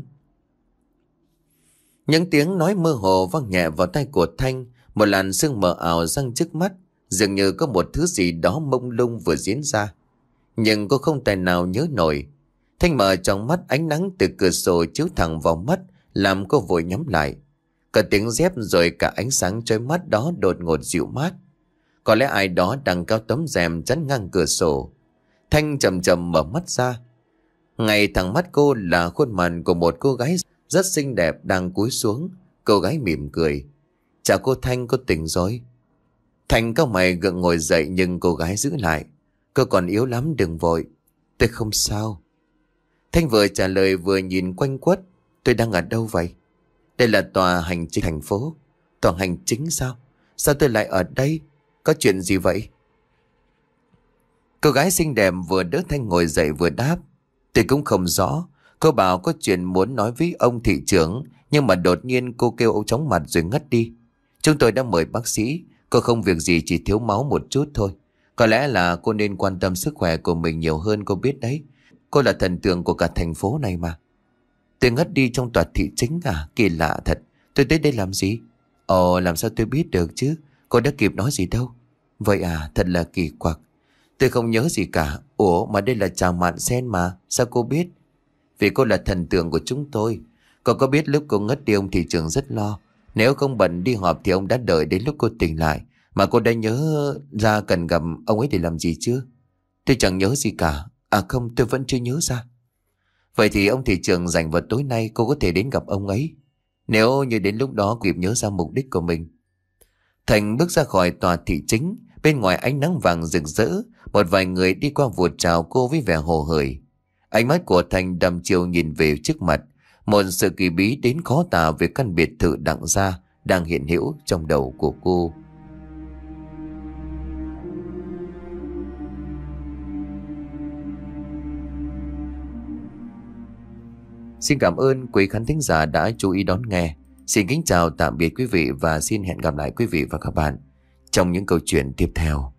Những tiếng nói mơ hồ vang nhẹ vào tai của Thanh. Một làn sương mờ ảo giăng trước mắt, dường như có một thứ gì đó mông lung vừa diễn ra, nhưng cô không tài nào nhớ nổi. Thanh mở trong mắt, ánh nắng từ cửa sổ chiếu thẳng vào mắt, làm cô vội nhắm lại. Cả tiếng dép rồi cả ánh sáng chói mắt đó đột ngột dịu mát. Có lẽ ai đó đang cao tấm rèm chắn ngang cửa sổ. Thanh chậm chậm mở mắt ra. Ngay thẳng mắt cô là khuôn mặt của một cô gái rất xinh đẹp đang cúi xuống. Cô gái mỉm cười. Chào cô Thanh, cô tỉnh rồi. Thanh cau mày gượng ngồi dậy, nhưng cô gái giữ lại. Cô còn yếu lắm, đừng vội. Tôi không sao. Thanh vừa trả lời vừa nhìn quanh quất. Tôi đang ở đâu vậy? Đây là tòa hành chính thành phố. Tòa hành chính sao? Sao tôi lại ở đây? Có chuyện gì vậy? Cô gái xinh đẹp vừa đỡ Thanh ngồi dậy vừa đáp. Tôi cũng không rõ. Cô bảo có chuyện muốn nói với ông thị trưởng, nhưng mà đột nhiên cô kêu ông chóng mặt rồi ngất đi. Chúng tôi đã mời bác sĩ. Cô không việc gì, chỉ thiếu máu một chút thôi. Có lẽ là cô nên quan tâm sức khỏe của mình nhiều hơn, cô biết đấy. Cô là thần tượng của cả thành phố này mà. Tôi ngất đi trong tòa thị chính à? Kỳ lạ thật. Tôi tới đây làm gì? Ồ, làm sao tôi biết được chứ? Cô đã kịp nói gì đâu. Vậy à, thật là kỳ quặc. Tôi không nhớ gì cả. Ủa, mà đây là chàng Mạn Sen mà. Sao cô biết? Vì cô là thần tượng của chúng tôi. Cô có biết lúc cô ngất đi ông thị trưởng rất lo. Nếu không bận đi họp thì ông đã đợi đến lúc cô tỉnh lại. Mà cô đã nhớ ra cần gặp ông ấy để làm gì chưa? Tôi chẳng nhớ gì cả. À không, tôi vẫn chưa nhớ ra. Vậy thì ông thị trưởng rảnh vào tối nay, cô có thể đến gặp ông ấy. Nếu như đến lúc đó kịp nhớ ra mục đích của mình. Thành bước ra khỏi tòa thị chính. Bên ngoài ánh nắng vàng rực rỡ. Một vài người đi qua vụt chào cô với vẻ hồ hởi. Ánh mắt của Thành đăm chiều nhìn về trước mặt. Một sự kỳ bí đến khó tả về căn biệt thự đặng gia đang hiện hữu trong đầu của cô. Xin cảm ơn quý khán thính giả đã chú ý đón nghe. Xin kính chào tạm biệt quý vị và xin hẹn gặp lại quý vị và các bạn trong những câu chuyện tiếp theo.